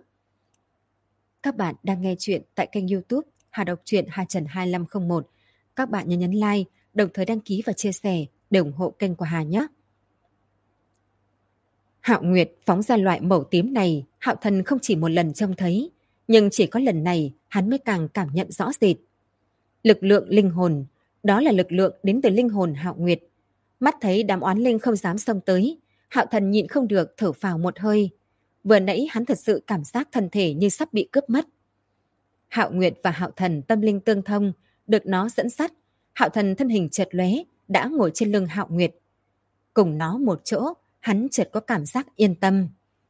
Các bạn đang nghe chuyện tại kênh YouTube Hà Đọc truyện Hà Trần 2501. Các bạn nhớ nhấn like, đồng thời đăng ký và chia sẻ để ủng hộ kênh của Hà nhé. Hạo Nguyệt phóng ra loại màu tím này, Hạo Thần không chỉ một lần trông thấy, nhưng chỉ có lần này hắn mới càng cảm nhận rõ rệt. Lực lượng linh hồn, đó là lực lượng đến từ linh hồn Hạo Nguyệt. Mắt thấy đám oán linh không dám xông tới, Hạo Thần nhịn không được thở phào một hơi. Vừa nãy hắn thật sự cảm giác thân thể như sắp bị cướp mất. Hạo Nguyệt và Hạo Thần tâm linh tương thông, được nó dẫn dắt. Hạo Thần thân hình chợt lóe, đã ngồi trên lưng Hạo Nguyệt. Cùng nó một chỗ, hắn chợt có cảm giác yên tâm.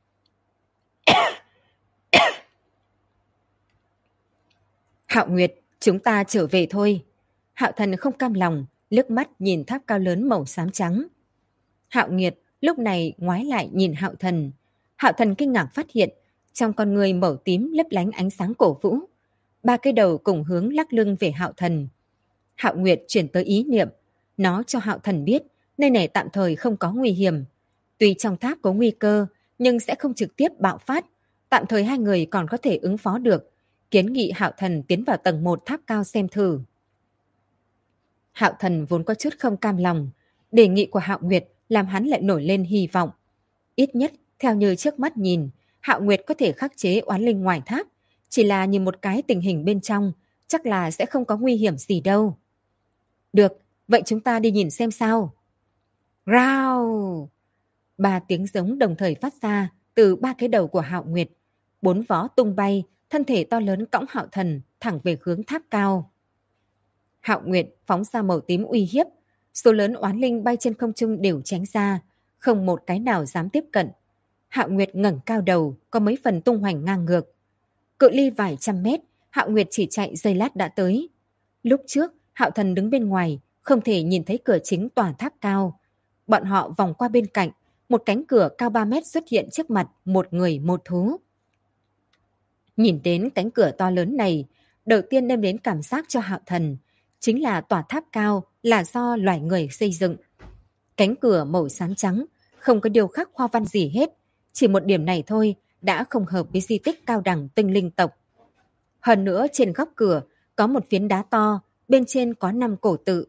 Hạo Nguyệt, chúng ta trở về thôi. Hạo Thần không cam lòng, liếc mắt nhìn tháp cao lớn màu xám trắng. Hạo Nguyệt lúc này ngoái lại nhìn Hạo Thần. Hạo Thần kinh ngạc phát hiện, trong con người màu tím lấp lánh ánh sáng cổ vũ. 3 cái đầu cùng hướng lắc lưng về Hạo Thần. Hạo Nguyệt chuyển tới ý niệm, nó cho Hạo Thần biết nơi này tạm thời không có nguy hiểm. Tuy trong tháp có nguy cơ, nhưng sẽ không trực tiếp bạo phát. Tạm thời hai người còn có thể ứng phó được. Kiến nghị Hạo Thần tiến vào tầng 1 tháp cao xem thử. Hạo Thần vốn có chút không cam lòng. Đề nghị của Hạo Nguyệt làm hắn lại nổi lên hy vọng. Ít nhất, theo như trước mắt nhìn, Hạo Nguyệt có thể khắc chế oán linh ngoài tháp. Chỉ là nhìn một cái tình hình bên trong, chắc là sẽ không có nguy hiểm gì đâu. Được, vậy chúng ta đi nhìn xem sao. Rao! 3 tiếng giống đồng thời phát ra từ 3 cái đầu của Hạo Nguyệt. 4 vó tung bay, thân thể to lớn cõng Hạo Thần thẳng về hướng tháp cao. Hạo Nguyệt phóng ra màu tím uy hiếp. Số lớn oán linh bay trên không trung đều tránh ra, không một cái nào dám tiếp cận. Hạo Nguyệt ngẩng cao đầu, có mấy phần tung hoành ngang ngược. Cự ly vài trăm mét, Hạo Nguyệt chỉ chạy giây lát đã tới. Lúc trước, Hạo Thần đứng bên ngoài, không thể nhìn thấy cửa chính tòa tháp cao. Bọn họ vòng qua bên cạnh, một cánh cửa cao 3 mét xuất hiện trước mặt một người một thú. Nhìn đến cánh cửa to lớn này, đầu tiên đem đến cảm giác cho Hạo Thần chính là tòa tháp cao là do loài người xây dựng. Cánh cửa màu xám trắng, không có điêu khắc hoa văn gì hết. Chỉ một điểm này thôi đã không hợp với di tích cao đẳng tinh linh tộc. Hơn nữa trên góc cửa có một phiến đá to, bên trên có 5 cổ tự.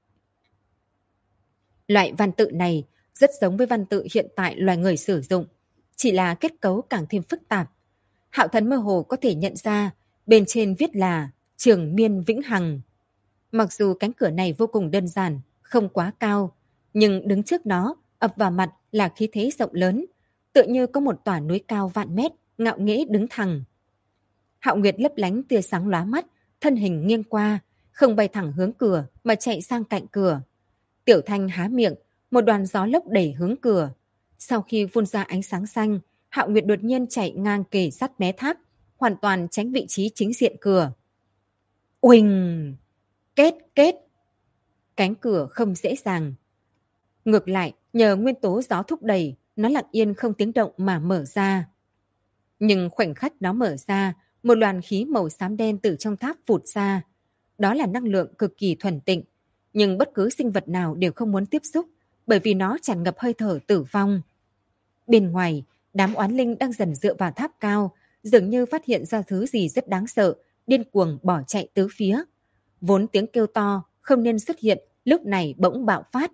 Loại văn tự này rất giống với văn tự hiện tại loài người sử dụng, chỉ là kết cấu càng thêm phức tạp. Hạo Thần mơ hồ có thể nhận ra bên trên viết là Trường Miên Vĩnh Hằng. Mặc dù cánh cửa này vô cùng đơn giản, không quá cao, nhưng đứng trước nó ập vào mặt là khí thế rộng lớn, tựa như có một tòa núi cao vạn mét, ngạo nghễ đứng thẳng. Hạo Nguyệt lấp lánh tia sáng lóa mắt, thân hình nghiêng qua, không bay thẳng hướng cửa mà chạy sang cạnh cửa. Tiểu Thanh há miệng, một đoàn gió lốc đẩy hướng cửa. Sau khi phun ra ánh sáng xanh, Hạo Nguyệt đột nhiên chạy ngang kề sát mé tháp, hoàn toàn tránh vị trí chính diện cửa. Uỳnh! Kết! Cánh cửa không dễ dàng. Ngược lại, nhờ nguyên tố gió thúc đẩy, nó lặng yên không tiếng động mà mở ra. Nhưng khoảnh khắc nó mở ra, một đoàn khí màu xám đen từ trong tháp vụt ra. Đó là năng lượng cực kỳ thuần tịnh, nhưng bất cứ sinh vật nào đều không muốn tiếp xúc, bởi vì nó tràn ngập hơi thở tử vong. Bên ngoài, đám oán linh đang dần dựa vào tháp cao, dường như phát hiện ra thứ gì rất đáng sợ, điên cuồng bỏ chạy tứ phía. Vốn tiếng kêu to không nên xuất hiện, lúc này bỗng bạo phát.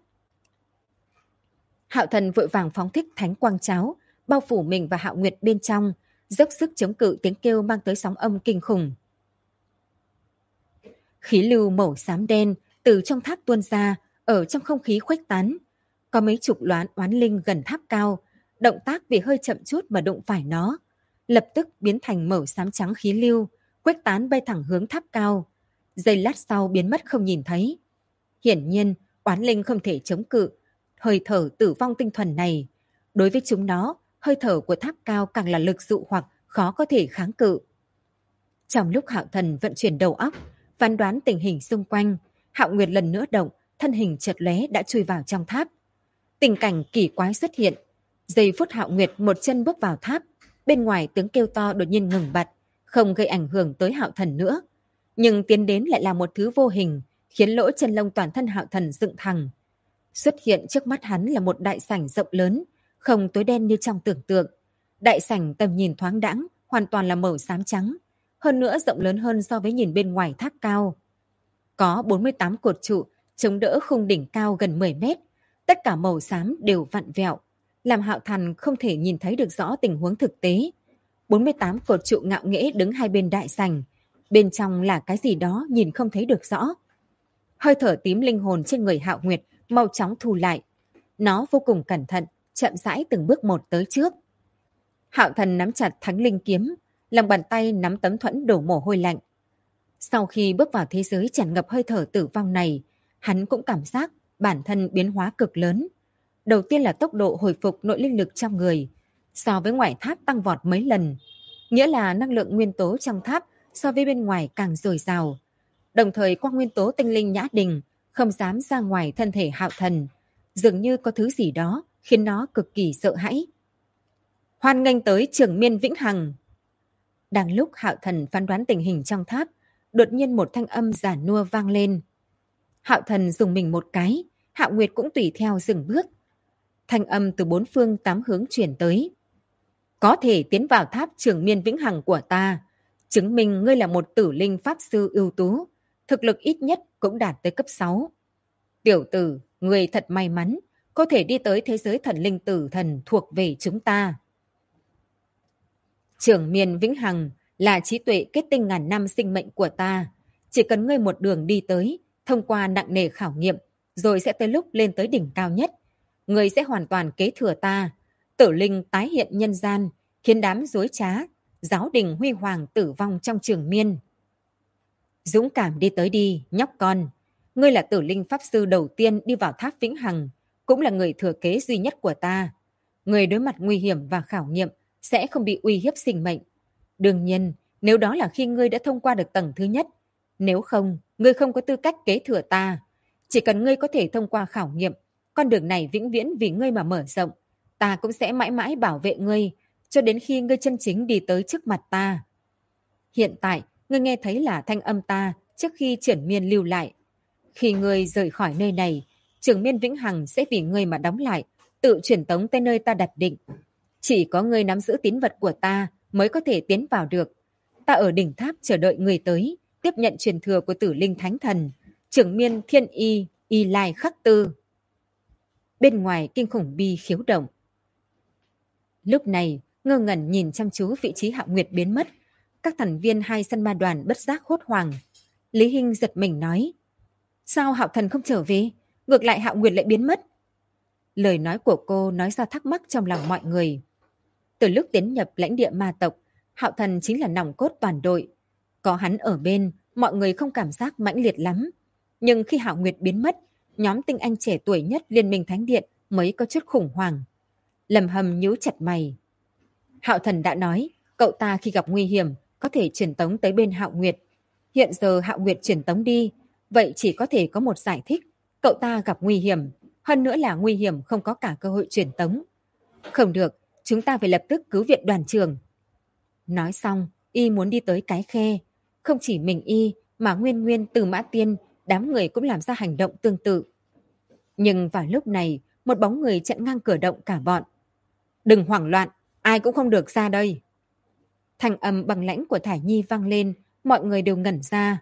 Hạo Thần vội vàng phóng thích thánh quang cháo, bao phủ mình và Hạo Nguyệt bên trong, dốc sức chống cự tiếng kêu mang tới sóng âm kinh khủng. Khí lưu màu xám đen từ trong tháp tuôn ra, ở trong không khí khuếch tán. Có mấy chục loán oán linh gần tháp cao, động tác vì hơi chậm chút mà đụng phải nó, lập tức biến thành màu xám trắng khí lưu, khuếch tán bay thẳng hướng tháp cao. Giây lát sau biến mất không nhìn thấy. Hiển nhiên, oán linh không thể chống cự hơi thở tử vong tinh thuần này. Đối với chúng nó, hơi thở của tháp cao càng là lực dụ hoặc khó có thể kháng cự. Trong lúc Hạo Thần vận chuyển đầu óc, phán đoán tình hình xung quanh, Hạo Nguyệt lần nữa động, thân hình chợt lóe đã chui vào trong tháp. Tình cảnh kỳ quái xuất hiện. Giây phút Hạo Nguyệt một chân bước vào tháp, bên ngoài tiếng kêu to đột nhiên ngừng bặt, không gây ảnh hưởng tới Hạo Thần nữa. Nhưng tiến đến lại là một thứ vô hình, khiến lỗ chân lông toàn thân Hạo Thần dựng thẳng. Xuất hiện trước mắt hắn là một đại sảnh rộng lớn, không tối đen như trong tưởng tượng. Đại sảnh tầm nhìn thoáng đãng, hoàn toàn là màu xám trắng, hơn nữa rộng lớn hơn so với nhìn bên ngoài tháp cao. Có 48 cột trụ chống đỡ khung đỉnh cao gần 10 mét, tất cả màu xám đều vặn vẹo, làm Hạo Thần không thể nhìn thấy được rõ tình huống thực tế. 48 cột trụ ngạo nghễ đứng hai bên đại sảnh, bên trong là cái gì đó nhìn không thấy được rõ. Hơi thở tím linh hồn trên người Hạo Nguyệt mau chóng thu lại. Nó vô cùng cẩn thận, chậm rãi từng bước một tới trước. Hạo Thần nắm chặt thánh linh kiếm, lòng bàn tay nắm tấm thuẫn đổ mồ hôi lạnh. Sau khi bước vào thế giới tràn ngập hơi thở tử vong này, hắn cũng cảm giác bản thân biến hóa cực lớn. Đầu tiên là tốc độ hồi phục nội linh lực trong người, so với ngoài tháp tăng vọt mấy lần, nghĩa là năng lượng nguyên tố trong tháp so với bên ngoài càng dồi dào. Đồng thời quang nguyên tố tinh linh nhã đình không dám ra ngoài thân thể Hạo Thần, dường như có thứ gì đó khiến nó cực kỳ sợ hãi. Hoan nghênh tới Trường Miên Vĩnh Hằng. Đang lúc Hạo Thần phán đoán tình hình trong tháp, đột nhiên một thanh âm già nua vang lên. Hạo Thần dùng mình một cái, Hạo Nguyệt cũng tùy theo dừng bước. Thanh âm từ bốn phương tám hướng chuyển tới. Có thể tiến vào tháp Trường Miên Vĩnh Hằng của ta, chứng minh ngươi là một tử linh pháp sư ưu tú, thực lực ít nhất cũng đạt tới cấp 6. Tiểu tử, ngươi thật may mắn, có thể đi tới thế giới thần linh tử thần thuộc về chúng ta. Trường Miên Vĩnh Hằng là trí tuệ kết tinh ngàn năm sinh mệnh của ta. Chỉ cần ngươi một đường đi tới, thông qua nặng nề khảo nghiệm, rồi sẽ tới lúc lên tới đỉnh cao nhất. Ngươi sẽ hoàn toàn kế thừa ta. Tử linh tái hiện nhân gian, khiến đám dối trá, giáo đình huy hoàng tử vong trong Trường Miên. Dũng cảm đi tới đi, nhóc con. Ngươi là tử linh pháp sư đầu tiên đi vào tháp Vĩnh Hằng, cũng là người thừa kế duy nhất của ta. Ngươi đối mặt nguy hiểm và khảo nghiệm sẽ không bị uy hiếp sinh mệnh. Đương nhiên, nếu đó là khi ngươi đã thông qua được tầng thứ nhất. Nếu không, ngươi không có tư cách kế thừa ta. Chỉ cần ngươi có thể thông qua khảo nghiệm, con đường này vĩnh viễn vì ngươi mà mở rộng. Ta cũng sẽ mãi mãi bảo vệ ngươi, cho đến khi ngươi chân chính đi tới trước mặt ta. Hiện tại, ngươi nghe thấy là thanh âm ta trước khi Triển Miên lưu lại. Khi ngươi rời khỏi nơi này, Trường Miên Vĩnh Hằng sẽ vì ngươi mà đóng lại, tự truyền tống tới nơi ta đặt định. Chỉ có người nắm giữ tín vật của ta mới có thể tiến vào được. Ta ở đỉnh tháp chờ đợi người tới, tiếp nhận truyền thừa của Tử Linh Thánh Thần, trưởng miên Thiên Y, Y Lai Khắc Tư. Bên ngoài kinh khủng bi khiếu động. Lúc này, ngơ ngẩn nhìn chăm chú vị trí Hạo Nguyệt biến mất. Các thành viên hai săn ma đoàn bất giác hốt hoảng. Lý Hinh giật mình nói, sao Hạo Thần không trở về? Ngược lại Hạo Nguyệt lại biến mất. Lời nói của cô nói ra thắc mắc trong lòng mọi người. Từ lúc tiến nhập lãnh địa ma tộc, Hạo Thần chính là nòng cốt toàn đội. Có hắn ở bên, mọi người không cảm giác mãnh liệt lắm. Nhưng khi Hạo Nguyệt biến mất, nhóm tinh anh trẻ tuổi nhất Liên minh Thánh Điện mới có chút khủng hoảng. Lâm Hâm nhíu chặt mày. Hạo Thần đã nói, cậu ta khi gặp nguy hiểm có thể truyền tống tới bên Hạo Nguyệt. Hiện giờ Hạo Nguyệt truyền tống đi, vậy chỉ có thể có một giải thích. Cậu ta gặp nguy hiểm, hơn nữa là nguy hiểm không có cả cơ hội truyền tống. Không được, chúng ta phải lập tức cứu viện đoàn trưởng. Nói xong, y muốn đi tới cái khe. Không chỉ mình y, mà Nguyên Nguyên, Từ Mã Tiên, đám người cũng làm ra hành động tương tự. Nhưng vào lúc này, một bóng người chặn ngang cửa động cả bọn. Đừng hoảng loạn, ai cũng không được ra đây. Thanh âm bằng lãnh của Thải Nhi vang lên, mọi người đều ngẩn ra.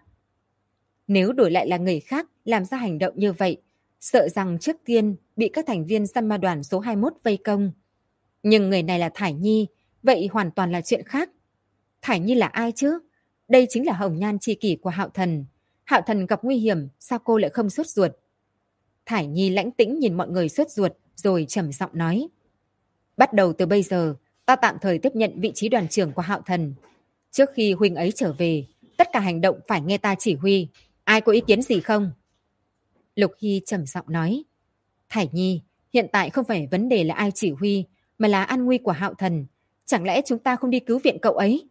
Nếu đổi lại là người khác làm ra hành động như vậy, sợ rằng trước tiên bị các thành viên săn ma đoàn số 21 vây công. Nhưng người này là Thải Nhi, vậy hoàn toàn là chuyện khác. Thải Nhi là ai chứ? Đây chính là hồng nhan tri kỷ của Hạo Thần. Hạo Thần gặp nguy hiểm, sao cô lại không sốt ruột? Thải Nhi lãnh tĩnh nhìn mọi người sốt ruột, rồi trầm giọng nói. Bắt đầu từ bây giờ, ta tạm thời tiếp nhận vị trí đoàn trưởng của Hạo Thần. Trước khi huynh ấy trở về, tất cả hành động phải nghe ta chỉ huy. Ai có ý kiến gì không? Lục Hy trầm giọng nói. Thải Nhi, hiện tại không phải vấn đề là ai chỉ huy, mà là an nguy của Hạo Thần. Chẳng lẽ chúng ta không đi cứu viện cậu ấy?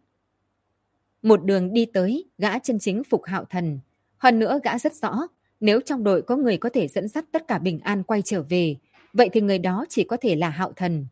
Một đường đi tới, gã chân chính phục Hạo Thần. Hơn nữa gã rất rõ, nếu trong đội có người có thể dẫn dắt tất cả bình an quay trở về, vậy thì người đó chỉ có thể là Hạo Thần.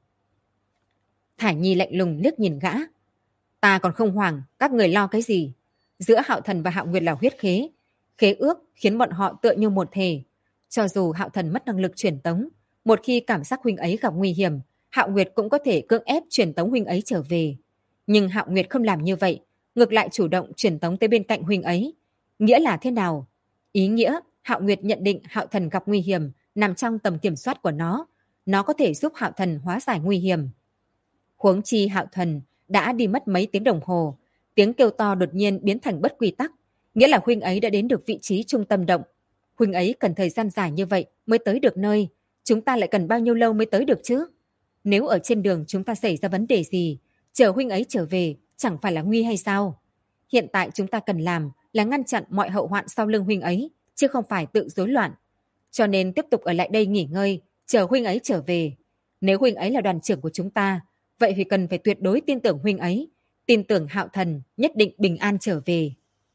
Thải Nhi lạnh lùng liếc nhìn gã. Ta còn không hoảng, các người lo cái gì? Giữa Hạo Thần và Hạo Nguyệt là huyết khế. Khế ước khiến bọn họ tựa như một thể. Cho dù Hạo Thần mất năng lực truyền tống, một khi cảm giác huynh ấy gặp nguy hiểm, Hạo Nguyệt cũng có thể cưỡng ép truyền tống huynh ấy trở về. Nhưng Hạo Nguyệt không làm như vậy, ngược lại chủ động truyền tống tới bên cạnh huynh ấy. Nghĩa là thế nào? Ý nghĩa, Hạo Nguyệt nhận định Hạo Thần gặp nguy hiểm nằm trong tầm kiểm soát của nó. Nó có thể giúp Hạo Thần hóa giải nguy hiểm. Huống chi Hạo Thần đã đi mất mấy tiếng đồng hồ. Tiếng kêu to đột nhiên biến thành bất quy tắc. Nghĩa là huynh ấy đã đến được vị trí trung tâm động. Huynh ấy cần thời gian dài như vậy mới tới được nơi. Chúng ta lại cần bao nhiêu lâu mới tới được chứ? Nếu ở trên đường chúng ta xảy ra vấn đề gì, chờ huynh ấy trở về chẳng phải là nguy hay sao? Hiện tại chúng ta cần làm là ngăn chặn mọi hậu hoạn sau lưng huynh ấy, chứ không phải tự rối loạn. Cho nên tiếp tục ở lại đây nghỉ ngơi, chờ huynh ấy trở về. Nếu huynh ấy là đoàn trưởng của chúng ta, vậy thì cần phải tuyệt đối tin tưởng huynh ấy, tin tưởng Hạo Thần nhất định bình an trở về.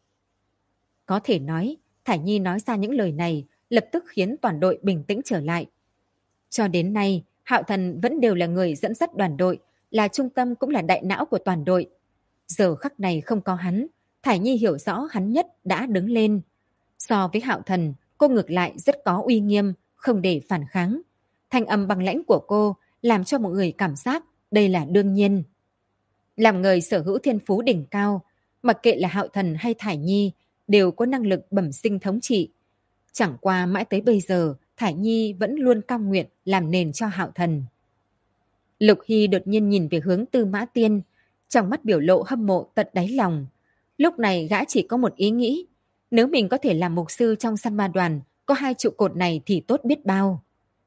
Có thể nói, Thải Nhi nói ra những lời này lập tức khiến toàn đội bình tĩnh trở lại. Cho đến nay, Hạo Thần vẫn đều là người dẫn dắt đoàn đội, là trung tâm cũng là đại não của toàn đội. Giờ khắc này không có hắn, Thải Nhi hiểu rõ hắn nhất đã đứng lên. So với Hạo Thần, cô ngược lại rất có uy nghiêm, không để phản kháng. Thanh âm bằng lãnh của cô làm cho mọi người cảm giác đây là đương nhiên. Làm người sở hữu thiên phú đỉnh cao, mặc kệ là Hạo Thần hay Thải Nhi, đều có năng lực bẩm sinh thống trị. Chẳng qua mãi tới bây giờ, Thải Nhi vẫn luôn cam nguyện làm nền cho Hạo Thần. Lục Hy đột nhiên nhìn về hướng Tư Mã Tiên, trong mắt biểu lộ hâm mộ tận đáy lòng. Lúc này gã chỉ có một ý nghĩ, nếu mình có thể làm mục sư trong săn ma đoàn, có hai trụ cột này thì tốt biết bao.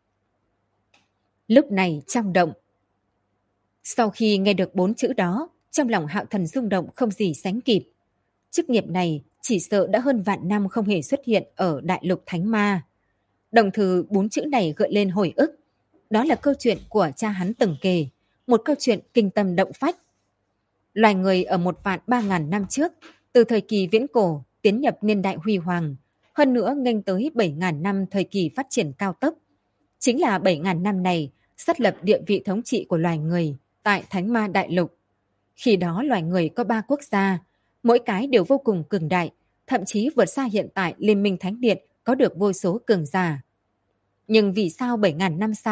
Lúc này trong động. Sau khi nghe được 4 chữ đó, trong lòng Hạo Thần rung động không gì sánh kịp. Chức nghiệp này chỉ sợ đã hơn vạn năm không hề xuất hiện ở đại lục Thánh Ma. Đồng thời 4 chữ này gợi lên hồi ức. Đó là câu chuyện của cha hắn từng kể, một câu chuyện kinh tâm động phách. Loài người ở 1.300.000 năm trước, từ thời kỳ viễn cổ tiến nhập niên đại huy hoàng, hơn nữa nghênh tới 7.000 năm thời kỳ phát triển cao tốc. Chính là 7.000 năm này xác lập địa vị thống trị của loài người tại Thánh Ma Đại Lục. Khi đó loài người có 3 quốc gia, mỗi cái đều vô cùng cường đại, thậm chí vượt xa hiện tại Liên minh Thánh Điện có được vô số cường giả. Nhưng vì sao 7.000 năm sau,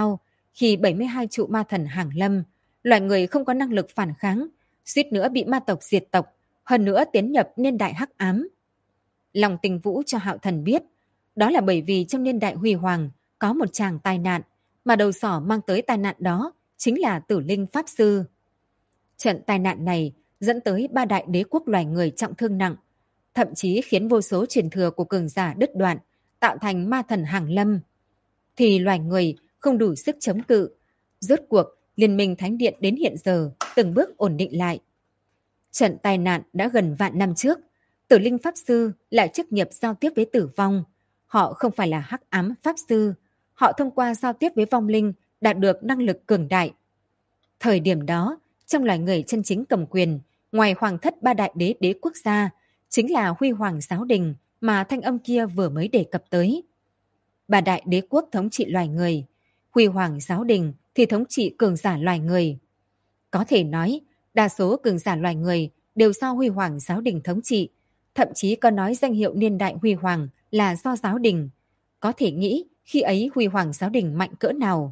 Khi 72 trụ ma thần hàng lâm, loài người không có năng lực phản kháng, suýt nữa bị ma tộc diệt tộc, hơn nữa tiến nhập niên đại hắc ám. Long Tinh Vũ cho Hạo Thần biết, đó là bởi vì trong niên đại huy hoàng có một tràng tai nạn, mà đầu sỏ mang tới tai nạn đó chính là Tử Linh Pháp Sư. Trận tai nạn này dẫn tới 3 đại đế quốc loài người trọng thương nặng, thậm chí khiến vô số truyền thừa của cường giả đứt đoạn, tạo thành ma thần hàng lâm. Thì loài người không đủ sức chống cự. Rốt cuộc, Liên minh Thánh Điện đến hiện giờ từng bước ổn định lại. Trận tai nạn đã gần vạn năm trước. Tử Linh Pháp Sư là chức nghiệp giao tiếp với tử vong. Họ không phải là hắc ám Pháp Sư. Họ thông qua giao tiếp với vong linh đạt được năng lực cường đại. Thời điểm đó, trong loài người chân chính cầm quyền, ngoài hoàng thất 3 đại đế đế quốc gia, chính là Huy Hoàng Giáo Đình mà thanh âm kia vừa mới đề cập tới. 3 đại đế quốc thống trị loài người, Huy Hoàng Giáo Đình thì thống trị cường giả loài người. Có thể nói, đa số cường giả loài người đều do Huy Hoàng Giáo Đình thống trị, thậm chí có nói danh hiệu niên đại Huy Hoàng là do Giáo Đình. Có thể nghĩ khi ấy Huy Hoàng Giáo Đình mạnh cỡ nào.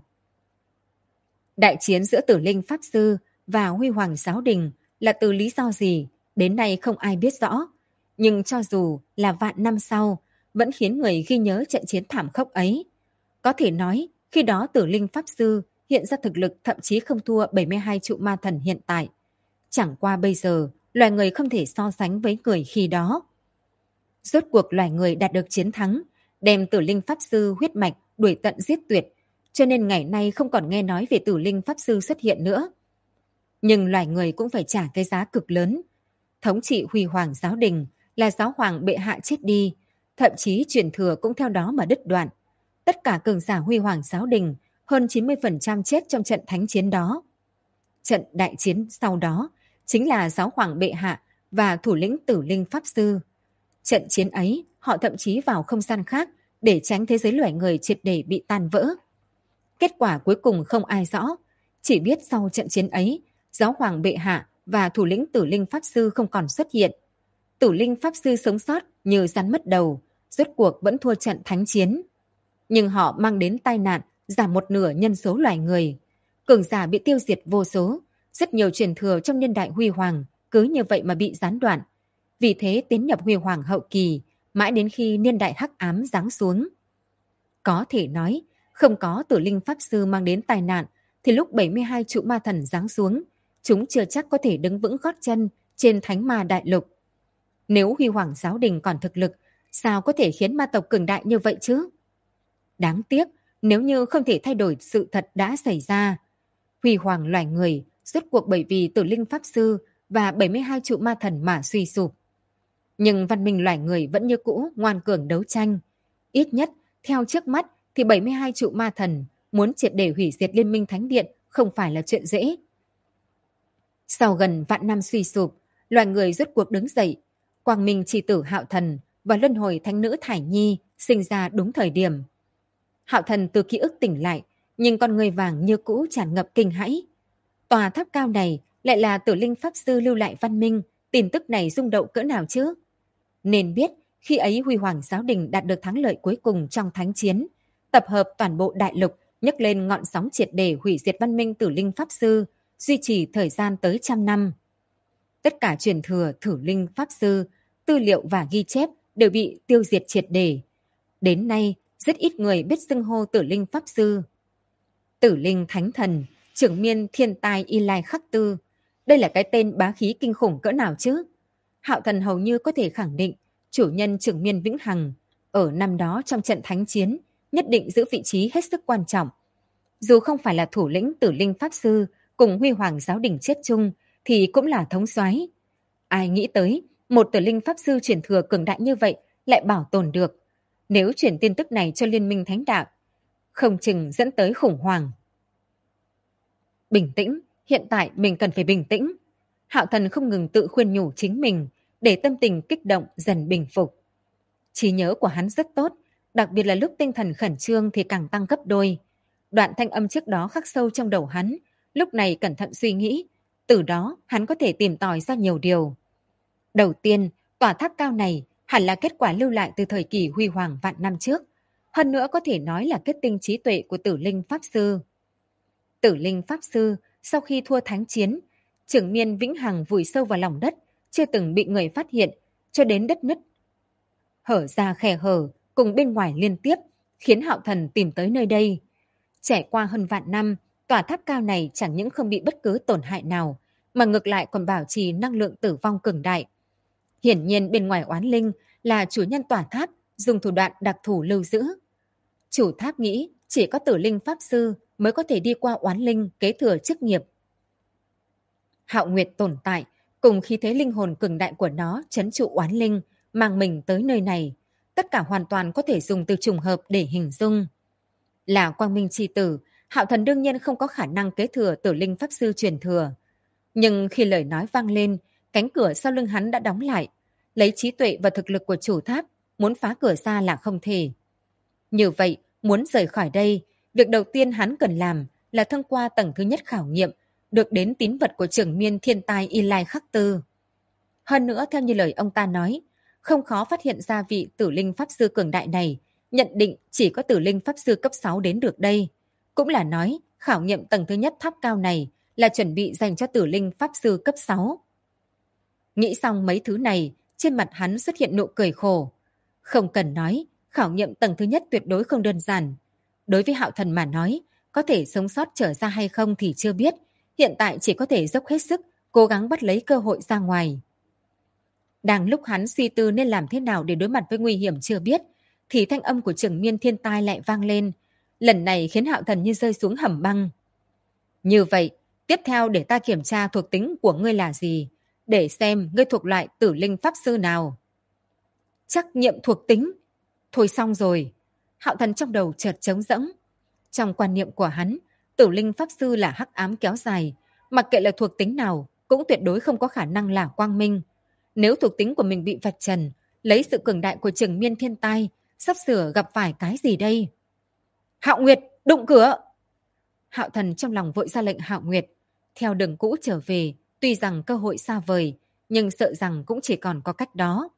Đại chiến giữa Tử Linh Pháp Sư và Huy Hoàng Giáo Đình là từ lý do gì, đến nay không ai biết rõ. Nhưng cho dù là vạn năm sau, vẫn khiến người ghi nhớ trận chiến thảm khốc ấy. Có thể nói, khi đó Tử Linh Pháp Sư hiện ra thực lực thậm chí không thua 72 trụ ma thần hiện tại. Chẳng qua bây giờ, loài người không thể so sánh với người khi đó. Rốt cuộc loài người đạt được chiến thắng, đem Tử Linh Pháp Sư huyết mạch đuổi tận giết tuyệt, cho nên ngày nay không còn nghe nói về Tử Linh Pháp Sư xuất hiện nữa. Nhưng loài người cũng phải trả cái giá cực lớn. Thống trị Huy Hoàng Giáo Đình là giáo hoàng bệ hạ chết đi, thậm chí truyền thừa cũng theo đó mà đứt đoạn. Tất cả cường giả Huy Hoàng Giáo Đình, hơn 90% chết trong trận thánh chiến đó. Trận đại chiến sau đó chính là giáo hoàng bệ hạ và thủ lĩnh Tử Linh Pháp Sư. Trận chiến ấy, họ thậm chí vào không gian khác để tránh thế giới loài người triệt để bị tan vỡ. Kết quả cuối cùng không ai rõ, chỉ biết sau trận chiến ấy, giáo hoàng bệ hạ và thủ lĩnh Tử Linh Pháp Sư không còn xuất hiện. Tử Linh Pháp Sư sống sót như rắn mất đầu, rốt cuộc vẫn thua trận thánh chiến. Nhưng họ mang đến tai nạn giảm một nửa nhân số loài người. Cường giả bị tiêu diệt vô số, rất nhiều truyền thừa trong niên đại Huy Hoàng cứ như vậy mà bị gián đoạn. Vì thế tiến nhập Huy Hoàng hậu kỳ, mãi đến khi niên đại hắc ám giáng xuống. Có thể nói, không có Tử Linh Pháp Sư mang đến tai nạn, thì lúc 72 trụ ma thần giáng xuống, chúng chưa chắc có thể đứng vững gót chân trên thánh ma đại lục. Nếu Huy Hoàng Giáo Đình còn thực lực, sao có thể khiến ma tộc cường đại như vậy chứ? Đáng tiếc, nếu như không thể thay đổi sự thật đã xảy ra. Huy Hoàng loài người rốt cuộc bởi vì Tử Linh Pháp Sư và 72 trụ ma thần mà suy sụp. Nhưng văn minh loài người vẫn như cũ ngoan cường đấu tranh. Ít nhất, theo trước mắt thì 72 trụ ma thần muốn triệt để hủy diệt Liên minh Thánh Điện không phải là chuyện dễ. Sau gần vạn năm suy sụp, loài người rốt cuộc đứng dậy. Quang Minh Chi Tử Hạo Thần và luân hồi thánh nữ Thải Nhi sinh ra đúng thời điểm. Hạo Thần từ ký ức tỉnh lại, nhưng con người vàng như cũ tràn ngập kinh hãi. Tòa tháp cao này lại là Tử Linh Pháp Sư lưu lại văn minh, tin tức này rung động cỡ nào chứ? Nên biết, khi ấy Huy Hoàng Giáo Đình đạt được thắng lợi cuối cùng trong thánh chiến, tập hợp toàn bộ đại lục, nhấc lên ngọn sóng triệt để hủy diệt văn minh Tử Linh Pháp Sư, duy trì thời gian tới 100 năm. Tất cả truyền thừa Tử Linh Pháp Sư, tư liệu và ghi chép đều bị tiêu diệt triệt để. Đến nay, rất ít người biết xưng hô Tử Linh Pháp Sư. Tử Linh Thánh Thần, trưởng miên thiên tai Y Lai Khắc Tư. Đây là cái tên bá khí kinh khủng cỡ nào chứ? Hạo Thần hầu như có thể khẳng định, chủ nhân trưởng miên vĩnh hằng, ở năm đó trong trận thánh chiến, nhất định giữ vị trí hết sức quan trọng. Dù không phải là thủ lĩnh Tử Linh Pháp Sư cùng Huy Hoàng Giáo Đình chết chung, thì cũng là thống soái. Ai nghĩ tới, một Tử Linh Pháp Sư truyền thừa cường đại như vậy lại bảo tồn được. Nếu chuyển tin tức này cho Liên minh Thánh Đạo, không chừng dẫn tới khủng hoảng. Bình tĩnh, hiện tại mình cần phải bình tĩnh. Hạo Thần không ngừng tự khuyên nhủ chính mình, để tâm tình kích động dần bình phục. Trí nhớ của hắn rất tốt, đặc biệt là lúc tinh thần khẩn trương thì càng tăng gấp đôi. Đoạn thanh âm trước đó khắc sâu trong đầu hắn, lúc này cẩn thận suy nghĩ, từ đó hắn có thể tìm tòi ra nhiều điều. Đầu tiên, tòa tháp cao này hẳn là kết quả lưu lại từ thời kỳ huy hoàng vạn năm trước. Hơn nữa có thể nói là kết tinh trí tuệ của Tử Linh Pháp Sư. Tử Linh Pháp Sư sau khi thua thánh chiến, Trường Miên vĩnh hằng vùi sâu vào lòng đất, chưa từng bị người phát hiện, cho đến đất nứt. Hở ra khe hở, cùng bên ngoài liên tiếp, khiến Hạo Thần tìm tới nơi đây. Trải qua hơn vạn năm, tòa tháp cao này chẳng những không bị bất cứ tổn hại nào, mà ngược lại còn bảo trì năng lượng tử vong cường đại. Hiển nhiên bên ngoài oán linh là chủ nhân tòa tháp dùng thủ đoạn đặc thù lưu giữ. Chủ tháp nghĩ chỉ có Tử Linh Pháp Sư mới có thể đi qua oán linh kế thừa chức nghiệp. Hạo Nguyệt tồn tại, cùng khí thế linh hồn cường đại của nó trấn trụ oán linh, mang mình tới nơi này. Tất cả hoàn toàn có thể dùng từ trùng hợp để hình dung. Là Quang Minh chi tử, Hạo Thần đương nhiên không có khả năng kế thừa Tử Linh Pháp Sư truyền thừa. Nhưng khi lời nói vang lên, cánh cửa sau lưng hắn đã đóng lại. Lấy trí tuệ và thực lực của chủ tháp, muốn phá cửa ra là không thể. Như vậy, muốn rời khỏi đây, việc đầu tiên hắn cần làm là thông qua tầng thứ nhất khảo nghiệm, được đến tín vật của Trường Miên thiên tai Y Lai Khắc Tư. Hơn nữa, theo như lời ông ta nói, không khó phát hiện ra vị Tử Linh Pháp Sư cường đại này, nhận định chỉ có Tử Linh Pháp Sư cấp 6 đến được đây. Cũng là nói, khảo nghiệm tầng thứ nhất tháp cao này là chuẩn bị dành cho Tử Linh Pháp Sư cấp 6. Nghĩ xong mấy thứ này, trên mặt hắn xuất hiện nụ cười khổ. Không cần nói, khảo nghiệm tầng thứ nhất tuyệt đối không đơn giản. Đối với Hạo Thần mà nói, có thể sống sót trở ra hay không thì chưa biết. Hiện tại chỉ có thể dốc hết sức, cố gắng bắt lấy cơ hội ra ngoài. Đang lúc hắn suy tư nên làm thế nào để đối mặt với nguy hiểm chưa biết, thì thanh âm của Trường Miên thiên tai lại vang lên. Lần này khiến Hạo Thần như rơi xuống hầm băng. Như vậy, tiếp theo để ta kiểm tra thuộc tính của ngươi là gì, để xem ngươi thuộc loại Tử Linh Pháp Sư nào. Trắc nghiệm thuộc tính. Thôi xong rồi. Hạo Thần trong đầu chợt trống rỗng. Trong quan niệm của hắn, Tử Linh Pháp Sư là hắc ám kéo dài, mặc kệ là thuộc tính nào cũng tuyệt đối không có khả năng là quang minh. Nếu thuộc tính của mình bị vạch trần, lấy sự cường đại của Trường Miên thiên tai, sắp sửa gặp phải cái gì đây? Hạo Nguyệt, đụng cửa! Hạo Thần trong lòng vội ra lệnh Hạo Nguyệt, theo đường cũ trở về, tuy rằng cơ hội xa vời, nhưng sợ rằng cũng chỉ còn có cách đó.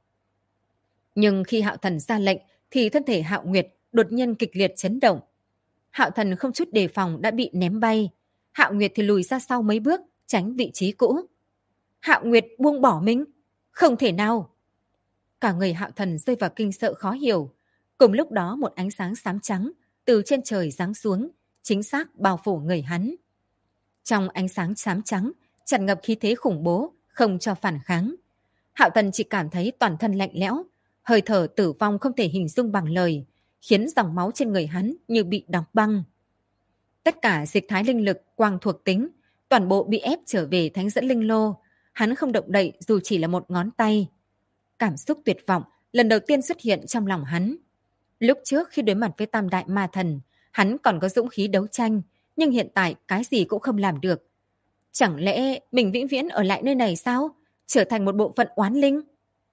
Nhưng khi Hạo Thần ra lệnh, thì thân thể Hạo Nguyệt đột nhiên kịch liệt chấn động. Hạo Thần không chút đề phòng đã bị ném bay. Hạo Nguyệt thì lùi ra sau mấy bước, tránh vị trí cũ. Hạo Nguyệt buông bỏ mình. Không thể nào. Cả người Hạo Thần rơi vào kinh sợ khó hiểu. Cùng lúc đó một ánh sáng xám trắng từ trên trời giáng xuống, chính xác bao phủ người hắn. Trong ánh sáng xám trắng, tràn ngập khí thế khủng bố, không cho phản kháng. Hạo Thần chỉ cảm thấy toàn thân lạnh lẽo, hơi thở tử vong không thể hình dung bằng lời, khiến dòng máu trên người hắn như bị đóng băng. Tất cả dịch thái linh lực, quang thuộc tính, toàn bộ bị ép trở về thánh dẫn linh lô. Hắn không động đậy dù chỉ là một ngón tay. Cảm xúc tuyệt vọng lần đầu tiên xuất hiện trong lòng hắn. Lúc trước khi đối mặt với Tam Đại Ma Thần, hắn còn có dũng khí đấu tranh, nhưng hiện tại cái gì cũng không làm được. Chẳng lẽ mình vĩnh viễn ở lại nơi này sao? Trở thành một bộ phận oán linh?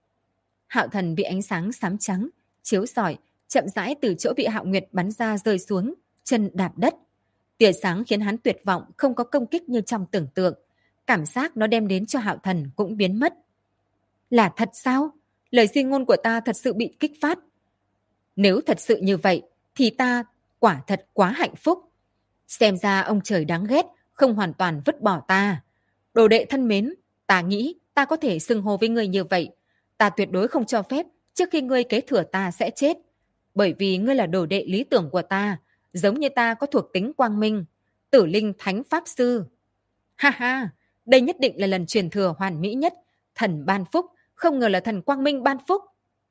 Hạo Thần bị ánh sáng xám trắng chiếu rọi, chậm rãi từ chỗ bị Hạo Nguyệt bắn ra rơi xuống, chân đạp đất. Tia sáng khiến hắn tuyệt vọng, không có công kích như trong tưởng tượng. Cảm giác nó đem đến cho Hạo Thần cũng biến mất. Là thật sao? Lời di ngôn của ta thật sự bị kích phát. Nếu thật sự như vậy, thì ta quả thật quá hạnh phúc. Xem ra ông trời đáng ghét, không hoàn toàn vứt bỏ ta. Đồ đệ thân mến, ta nghĩ ta có thể xưng hô với ngươi như vậy. Ta tuyệt đối không cho phép trước khi ngươi kế thừa ta sẽ chết. Bởi vì ngươi là đồ đệ lý tưởng của ta, giống như ta có thuộc tính quang minh, Tử Linh Thánh Pháp Sư. Ha ha, đây nhất định là lần truyền thừa hoàn mỹ nhất. Thần ban phúc, không ngờ là thần quang minh ban phúc.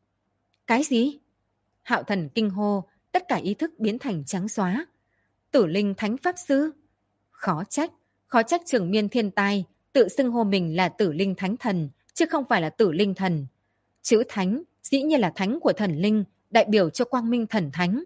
Cái gì? Hạo Thần kinh hô, tất cả ý thức biến thành trắng xóa. Tử Linh Thánh Pháp Sư? Khó trách Trường Miên thiên tai tự xưng hô mình là Tử Linh Thánh Thần, chứ không phải là Tử Linh Thần. Chữ Thánh dĩ nhiên là thánh của thần linh, đại biểu cho quang minh thần thánh.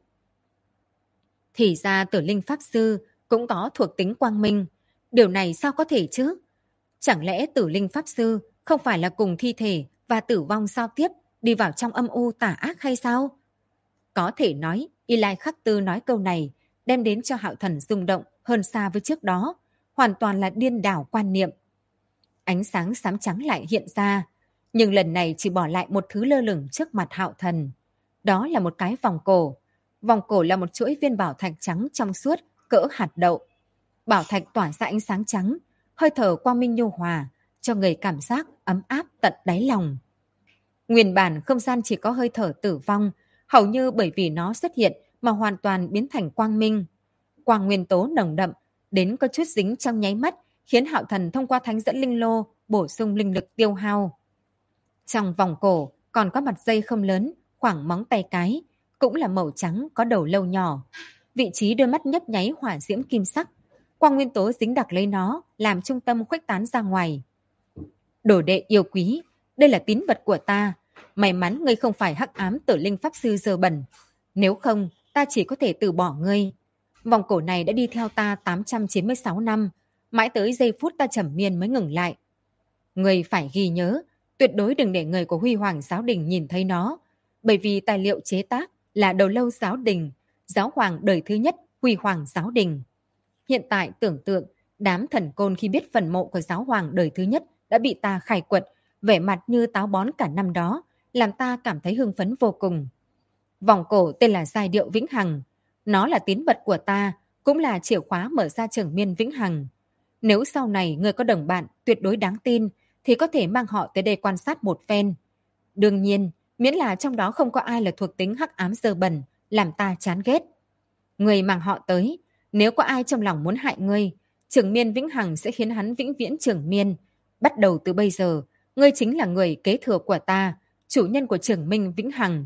Thì ra Tử Linh Pháp Sư cũng có thuộc tính quang minh. Điều này sao có thể chứ? Chẳng lẽ Tử Linh Pháp Sư không phải là cùng thi thể và tử vong giao tiếp, đi vào trong âm u tà ác hay sao? Có thể nói, Y Lai Khắc Tư nói câu này đem đến cho Hạo Thần rung động hơn xa với trước đó, hoàn toàn là điên đảo quan niệm. Ánh sáng xám trắng lại hiện ra, nhưng lần này chỉ bỏ lại một thứ lơ lửng trước mặt Hạo Thần. Đó là một cái vòng cổ. Vòng cổ là một chuỗi viên bảo thạch trắng trong suốt, cỡ hạt đậu. bảo thạch tỏa ra ánh sáng trắng, hơi thở quang minh nhu hòa, cho người cảm giác ấm áp tận đáy lòng. Nguyên bản không gian chỉ có hơi thở tử vong, hầu như bởi vì nó xuất hiện mà hoàn toàn biến thành quang minh. Quang nguyên tố nồng đậm, đến có chút dính trong nháy mắt, khiến Hạo Thần thông qua thánh dẫn linh lô bổ sung linh lực tiêu hao. Trong vòng cổ còn có mặt dây không lớn, khoảng móng tay cái, cũng là màu trắng có đầu lâu nhỏ. Vị trí đôi mắt nhấp nháy hỏa diễm kim sắc, quang nguyên tố dính đặc lấy nó, làm trung tâm khuếch tán ra ngoài. Đồ đệ yêu quý, đây là tín vật của ta. May mắn ngươi không phải hắc ám tử linh pháp sư dơ bẩn. Nếu không, ta chỉ có thể từ bỏ ngươi. Vòng cổ này đã đi theo ta 896 năm, mãi tới giây phút ta trầm miên mới ngừng lại. Ngươi phải ghi nhớ, tuyệt đối đừng để người của Huy Hoàng giáo đình nhìn thấy nó, bởi vì tài liệu chế tác là đầu lâu giáo đình, giáo hoàng đời thứ nhất Huy Hoàng giáo đình. Hiện tại tưởng tượng, đám thần côn khi biết phần mộ của giáo hoàng đời thứ nhất đã bị ta khai quật, vẻ mặt như táo bón cả năm đó, làm ta cảm thấy hưng phấn vô cùng. Vòng cổ tên là giai điệu vĩnh hằng. Nó là tín vật của ta, cũng là chìa khóa mở ra trường miên vĩnh hằng. Nếu sau này người có đồng bạn tuyệt đối đáng tin, thì có thể mang họ tới đây quan sát một phen. Đương nhiên, miễn là trong đó không có ai là thuộc tính hắc ám dơ bẩn, làm ta chán ghét. Người mang họ tới, nếu có ai trong lòng muốn hại ngươi, trường miên vĩnh hằng sẽ khiến hắn vĩnh viễn trường miên. Bắt đầu từ bây giờ, ngươi chính là người kế thừa của ta, chủ nhân của trường minh vĩnh hằng.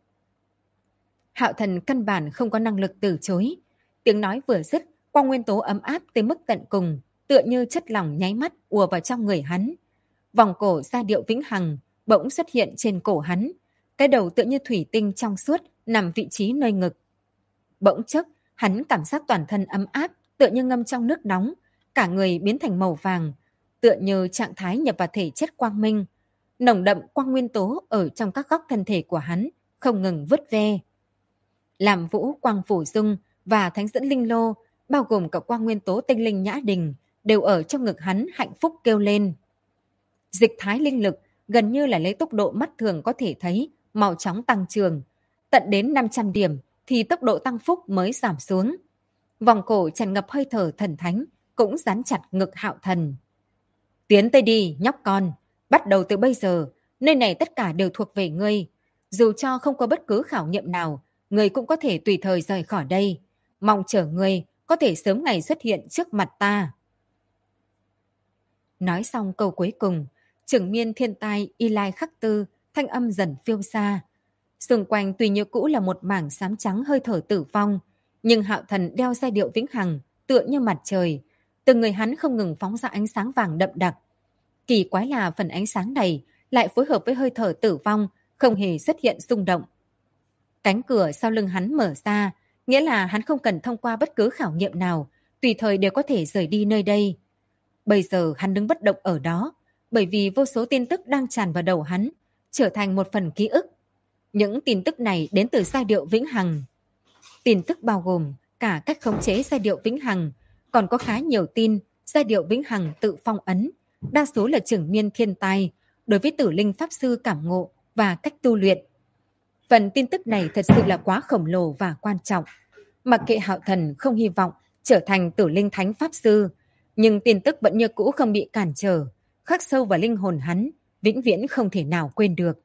Hạo Thần căn bản không có năng lực từ chối. Tiếng nói vừa dứt, quang nguyên tố ấm áp tới mức tận cùng, tựa như chất lỏng nháy mắt ùa vào trong người hắn. Vòng cổ giai điệu vĩnh hằng bỗng xuất hiện trên cổ hắn. Cái đầu tựa như thủy tinh trong suốt nằm vị trí nơi ngực. Bỗng chốc, hắn cảm giác toàn thân ấm áp, tựa như ngâm trong nước nóng, cả người biến thành màu vàng, tựa như trạng thái nhập vào thể chất quang minh. Nồng đậm quang nguyên tố ở trong các góc thân thể của hắn không ngừng vứt ve. Làm vũ quang phủ dung và thánh dẫn linh lô, bao gồm cả quang nguyên tố tinh linh nhã đình, đều ở trong ngực hắn hạnh phúc kêu lên. Dịch thái linh lực gần như là lấy tốc độ mắt thường có thể thấy, mau chóng tăng trưởng. Tận đến 500 điểm thì tốc độ tăng phúc mới giảm xuống. Vòng cổ tràn ngập hơi thở thần thánh, cũng dán chặt ngực Hạo Thần. Tiến tới đi, nhóc con. Bắt đầu từ bây giờ, nơi này tất cả đều thuộc về ngươi. Dù cho không có bất cứ khảo nghiệm nào, ngươi cũng có thể tùy thời rời khỏi đây. Mong chờ ngươi có thể sớm ngày xuất hiện trước mặt ta. Nói xong câu cuối cùng, trưởng miên thiên tai Y Lai Khắc Tư, thanh âm dần phiêu xa. Xung quanh tuy như cũ là một mảng xám trắng hơi thở tử vong, nhưng Hạo Thần đeo giai điệu vĩnh hằng, tựa như mặt trời. Từ người hắn không ngừng phóng ra ánh sáng vàng đậm đặc. Kỳ quái là phần ánh sáng này lại phối hợp với hơi thở tử vong, không hề xuất hiện xung động. Cánh cửa sau lưng hắn mở ra, nghĩa là hắn không cần thông qua bất cứ khảo nghiệm nào, tùy thời đều có thể rời đi nơi đây. Bây giờ hắn đứng bất động ở đó, bởi vì vô số tin tức đang tràn vào đầu hắn, trở thành một phần ký ức. Những tin tức này đến từ giai điệu vĩnh hằng. Tin tức bao gồm cả cách khống chế giai điệu vĩnh hằng, còn có khá nhiều tin giai điệu vĩnh hằng tự phong ấn, đa số là trưởng miên thiên tai, đối với tử linh pháp sư cảm ngộ và cách tu luyện. Phần tin tức này thật sự là quá khổng lồ và quan trọng. Mặc kệ Hạo Thần không hy vọng trở thành tử linh thánh pháp sư, nhưng tin tức vẫn như cũ không bị cản trở, khắc sâu vào linh hồn hắn, vĩnh viễn không thể nào quên được.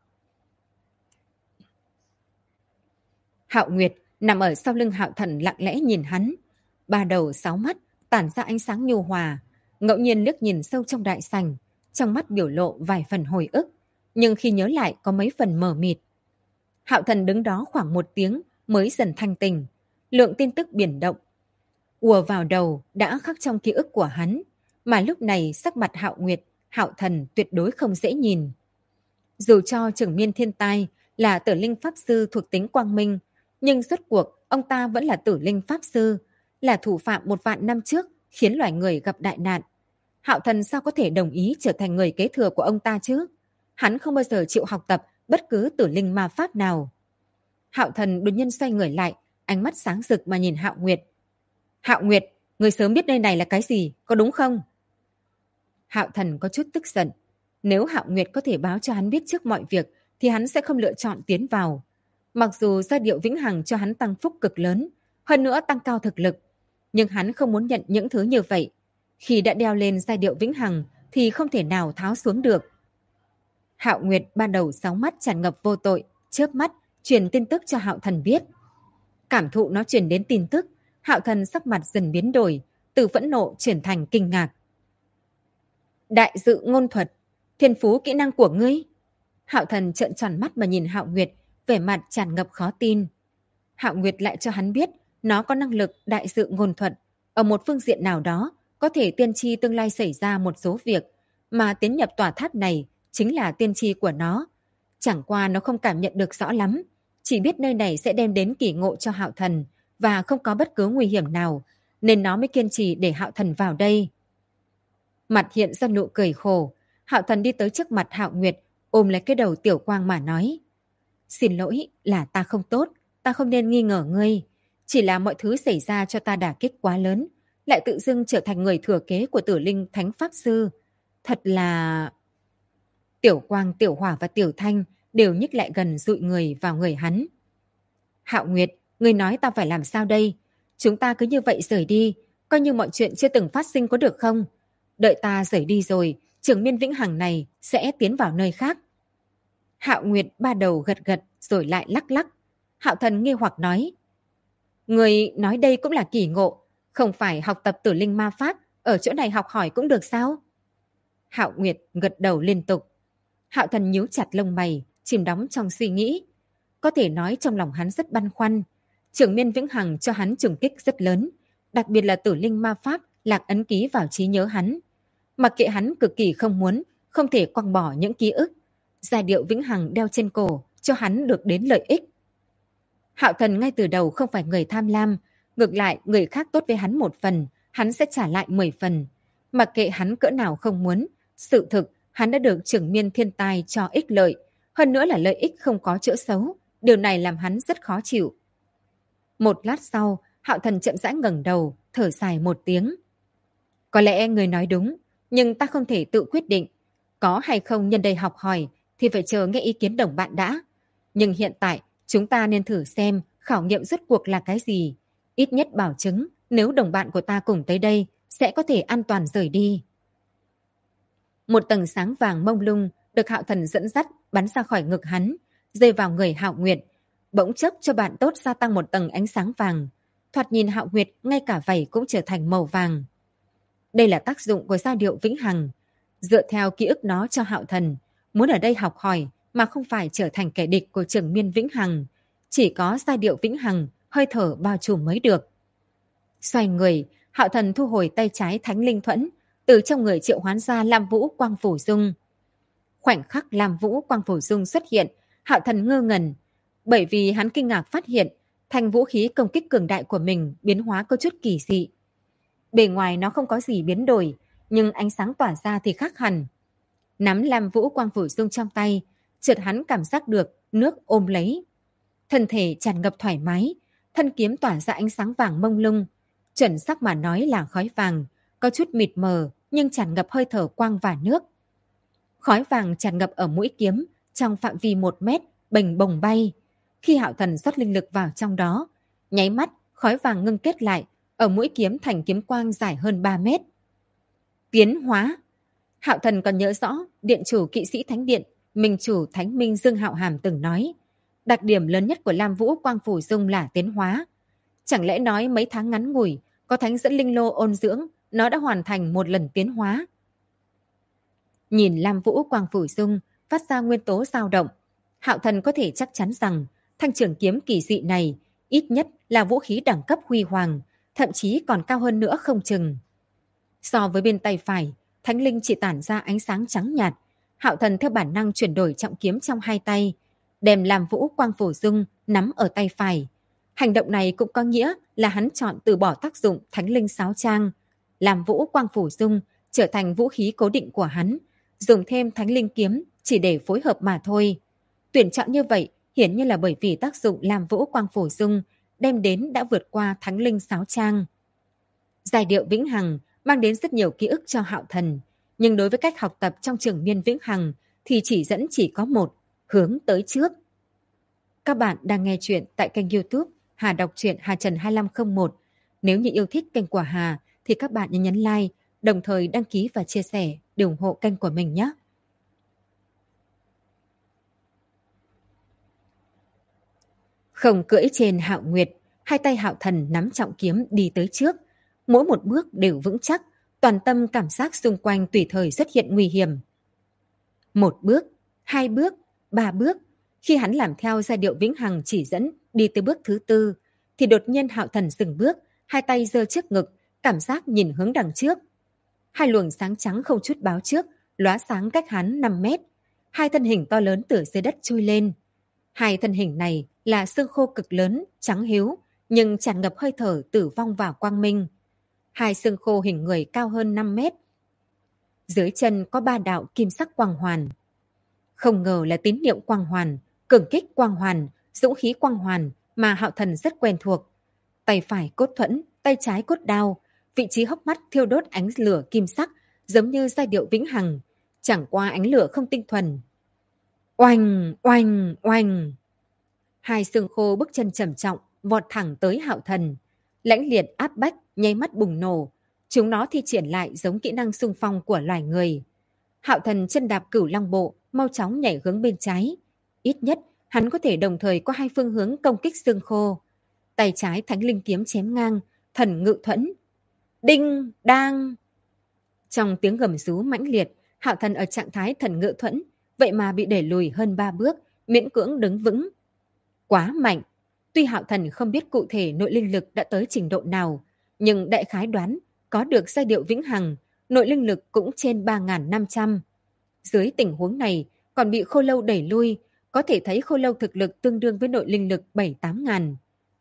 Hạo Nguyệt nằm ở sau lưng Hạo Thần lặng lẽ nhìn hắn, ba đầu sáu mắt tản ra ánh sáng nhu hòa, ngẫu nhiên liếc nhìn sâu trong đại sảnh, trong mắt biểu lộ vài phần hồi ức, nhưng khi nhớ lại có mấy phần mờ mịt. Hạo Thần đứng đó khoảng 1 tiếng mới dần thanh tỉnh, lượng tin tức biển động ùa vào đầu đã khắc trong ký ức của hắn, mà lúc này sắc mặt Hạo Nguyệt, Hạo Thần tuyệt đối không dễ nhìn. Dù cho trưởng miên thiên tai là tử linh pháp sư thuộc tính quang minh, nhưng rốt cuộc ông ta vẫn là tử linh pháp sư, là thủ phạm 1.000 năm trước khiến loài người gặp đại nạn. Hạo Thần sao có thể đồng ý trở thành người kế thừa của ông ta chứ? Hắn không bao giờ chịu học tập bất cứ tử linh ma pháp nào. Hạo Thần đột nhiên xoay người lại, ánh mắt sáng rực mà nhìn Hạo Nguyệt. Hạo Nguyệt, người sớm biết nơi này là cái gì, có đúng không? Hạo Thần có chút tức giận. Nếu Hạo Nguyệt có thể báo cho hắn biết trước mọi việc, thì hắn sẽ không lựa chọn tiến vào. Mặc dù giai điệu vĩnh hằng cho hắn tăng phúc cực lớn, hơn nữa tăng cao thực lực, nhưng hắn không muốn nhận những thứ như vậy. Khi đã đeo lên giai điệu vĩnh hằng thì không thể nào tháo xuống được. Hạo Nguyệt ban đầu sáu mắt tràn ngập vô tội, chớp mắt truyền tin tức cho Hạo Thần biết. Cảm thụ nó truyền đến tin tức, Hạo Thần sắc mặt dần biến đổi, từ phẫn nộ chuyển thành kinh ngạc. Đại dự ngôn thuật, thiên phú kỹ năng của ngươi? Hạo Thần trợn tròn mắt mà nhìn Hạo Nguyệt, vẻ mặt tràn ngập khó tin. Hạo Nguyệt lại cho hắn biết nó có năng lực đại dự ngôn thuật, ở một phương diện nào đó có thể tiên tri tương lai xảy ra một số việc, mà tiến nhập tòa tháp này chính là tiên tri của nó. Chẳng qua nó không cảm nhận được rõ lắm, chỉ biết nơi này sẽ đem đến kỳ ngộ cho Hạo Thần và không có bất cứ nguy hiểm nào, nên nó mới kiên trì để Hạo Thần vào đây. Mặt hiện ra nụ cười khổ, Hạo Thần đi tới trước mặt Hạo Nguyệt, ôm lấy cái đầu Tiểu Quang mà nói. Xin lỗi, là ta không tốt, ta không nên nghi ngờ ngươi. Chỉ là mọi thứ xảy ra cho ta đả kích quá lớn, lại tự dưng trở thành người thừa kế của Tử Linh Thánh Pháp Sư. Thật là... Tiểu Quang, Tiểu Hỏa và Tiểu Thanh đều nhích lại gần dụi người vào người hắn. Hạo Nguyệt, ngươi nói ta phải làm sao đây? Chúng ta cứ như vậy rời đi, coi như mọi chuyện chưa từng phát sinh có được không? Đợi ta rời đi rồi, Trường Miên Vĩnh Hằng này sẽ tiến vào nơi khác. Hạo Nguyệt ba đầu gật gật rồi lại lắc lắc. Hạo Thần nghi hoặc nói. Người nói đây cũng là kỳ ngộ, không phải học tập Tử Linh Ma Pháp, ở chỗ này học hỏi cũng được sao? Hạo Nguyệt gật đầu liên tục. Hạo Thần nhíu chặt lông mày, chìm đắm trong suy nghĩ. Có thể nói trong lòng hắn rất băn khoăn. Trường Miên Vĩnh Hằng cho hắn trùng kích rất lớn, đặc biệt là Tử Linh Ma Pháp lạc ấn ký vào trí nhớ hắn. Mặc kệ hắn cực kỳ không muốn, không thể quăng bỏ những ký ức. Giai điệu vĩnh hằng đeo trên cổ cho hắn được đến lợi ích. Hạo Thần ngay từ đầu không phải người tham lam, ngược lại người khác tốt với hắn một phần, hắn sẽ trả lại 10 phần. Mặc kệ hắn cỡ nào không muốn, sự thực hắn đã được Trường Miên thiên tài cho ích lợi, hơn nữa là lợi ích không có chỗ xấu, điều này làm hắn rất khó chịu. Một lát sau, Hạo Thần chậm rãi ngẩng đầu, thở dài một tiếng. Có lẽ người nói đúng, nhưng ta không thể tự quyết định. Có hay không nhân đây học hỏi thì phải chờ nghe ý kiến đồng bạn đã. Nhưng hiện tại chúng ta nên thử xem khảo nghiệm rốt cuộc là cái gì. Ít nhất bảo chứng nếu đồng bạn của ta cùng tới đây sẽ có thể an toàn rời đi. Một tầng sáng vàng mông lung được Hạo Thần dẫn dắt bắn ra khỏi ngực hắn, rơi vào người Hạo Nguyệt. Bỗng chốc cho bạn tốt gia tăng một tầng ánh sáng vàng. Thoạt nhìn Hạo Nguyệt ngay cả vảy cũng trở thành màu vàng. Đây là tác dụng của giai điệu vĩnh hằng. Dựa theo ký ức nó cho Hạo Thần, muốn ở đây học hỏi mà không phải trở thành kẻ địch của Trường Miên Vĩnh Hằng. Chỉ có giai điệu vĩnh hằng, hơi thở bao trùm mới được. Xoay người, Hạo Thần thu hồi tay trái Thánh Linh Thuẫn, từ trong người triệu hoán ra Lam Vũ Quang Phổ Dung. Khoảnh khắc Lam Vũ Quang Phổ Dung xuất hiện, Hạo Thần ngơ ngẩn, bởi vì hắn kinh ngạc phát hiện thanh vũ khí công kích cường đại của mình biến hóa có chút kỳ dị. Bề ngoài nó không có gì biến đổi, nhưng ánh sáng tỏa ra thì khác hẳn. Nắm Lam Vũ Quang Phổ Dung trong tay, chợt hắn cảm giác được nước ôm lấy. Thân thể tràn ngập thoải mái, thân kiếm tỏa ra ánh sáng vàng mông lung. Chuẩn xác mà nói là khói vàng, có chút mịt mờ nhưng tràn ngập hơi thở quang và nước. Khói vàng tràn ngập ở mũi kiếm, trong phạm vi 1 mét, bềnh bồng bay. Khi Hạo Thần rót linh lực vào trong đó, nháy mắt khói vàng ngưng kết lại, ở mũi kiếm thành kiếm quang dài hơn 3 mét. Tiến hóa. Hạo Thần còn nhớ rõ điện chủ kỵ sĩ thánh điện, minh chủ Thánh Minh Dương Hạo Hàm từng nói, đặc điểm lớn nhất của Lam Vũ Quang Phổ Dung là tiến hóa. Chẳng lẽ nói mấy tháng ngắn ngủi, có thánh dẫn linh lô ôn dưỡng, nó đã hoàn thành một lần tiến hóa. Nhìn Lam Vũ Quang Phổ Dung phát ra nguyên tố dao động, Hạo Thần có thể chắc chắn rằng thanh trường kiếm kỳ dị này ít nhất là vũ khí đẳng cấp huy hoàng, thậm chí còn cao hơn nữa không chừng. So với bên tay phải, thánh linh chỉ tản ra ánh sáng trắng nhạt. Hạo Thần theo bản năng chuyển đổi trọng kiếm trong hai tay, đem Lam Vũ Quang Phổ Dung nắm ở tay phải. Hành động này cũng có nghĩa là hắn chọn từ bỏ tác dụng thánh linh sáo trang. Lam Vũ Quang Phổ Dung trở thành vũ khí cố định của hắn, dùng thêm thánh linh kiếm chỉ để phối hợp mà thôi. Tuyển chọn như vậy hiển nhiên là bởi vì tác dụng Lam Vũ Quang Phổ Dung đem đến đã vượt qua thánh linh sáo trang. Giai điệu vĩnh hằng mang đến rất nhiều ký ức cho Hạo Thần, nhưng đối với cách học tập trong Trường Miên Vĩnh Hằng thì chỉ dẫn chỉ có một, hướng tới trước. Các bạn đang nghe chuyện tại kênh YouTube Hà Đọc truyện Hà Trần 2501. Nếu như yêu thích kênh của Hà thì các bạn nhấn like, đồng thời đăng ký và chia sẻ để ủng hộ kênh của mình nhé. Không cưỡi trên Hạo Nguyệt, hai tay Hạo Thần nắm trọng kiếm đi tới trước. Mỗi một bước đều vững chắc, toàn tâm cảm giác xung quanh tùy thời xuất hiện nguy hiểm. Một bước, hai bước, ba bước. Khi hắn làm theo giai điệu vĩnh hằng chỉ dẫn đi tới bước thứ tư, thì đột nhiên Hạo Thần dừng bước, hai tay giơ trước ngực, cảm giác nhìn hướng đằng trước. Hai luồng sáng trắng không chút báo trước, lóa sáng cách hắn 5 mét. Hai thân hình to lớn từ dưới đất chui lên. Hai thân hình này là xương khô cực lớn, trắng hiếu, nhưng tràn ngập hơi thở tử vong và quang minh. Hai xương khô hình người cao hơn 5 mét. Dưới chân có 3 đạo kim sắc quang hoàn. Không ngờ là tín niệm quang hoàn, cường kích quang hoàn, dũng khí quang hoàn mà Hạo Thần rất quen thuộc. Tay phải cốt thuẫn, tay trái cốt đao, vị trí hốc mắt thiêu đốt ánh lửa kim sắc, giống như giai điệu vĩnh hằng, chẳng qua ánh lửa không tinh thuần. Oanh, oanh, oanh. Hai xương khô bước chân trầm trọng, vọt thẳng tới Hạo Thần. Lãnh liệt áp bách, nháy mắt bùng nổ. Chúng nó thi triển lại giống kỹ năng xung phong của loài người. Hạo Thần chân đạp Cửu Long bộ, mau chóng nhảy hướng bên trái. Ít nhất, hắn có thể đồng thời có hai phương hướng công kích xương khô. Tay trái Thánh Linh kiếm chém ngang, thần ngự thuẫn. Đinh, đang. Trong tiếng gầm rú mãnh liệt, Hạo Thần ở trạng thái thần ngự thuẫn, vậy mà bị đẩy lùi hơn 3 bước, miễn cưỡng đứng vững. Quá mạnh. Tuy Hạo Thần không biết cụ thể nội linh lực đã tới trình độ nào, nhưng đại khái đoán có được giai điệu vĩnh hằng, nội linh lực cũng trên 3.500. Dưới tình huống này, còn bị Khô Lâu đẩy lui, có thể thấy Khô Lâu thực lực tương đương với nội linh lực 7-8 ngàn.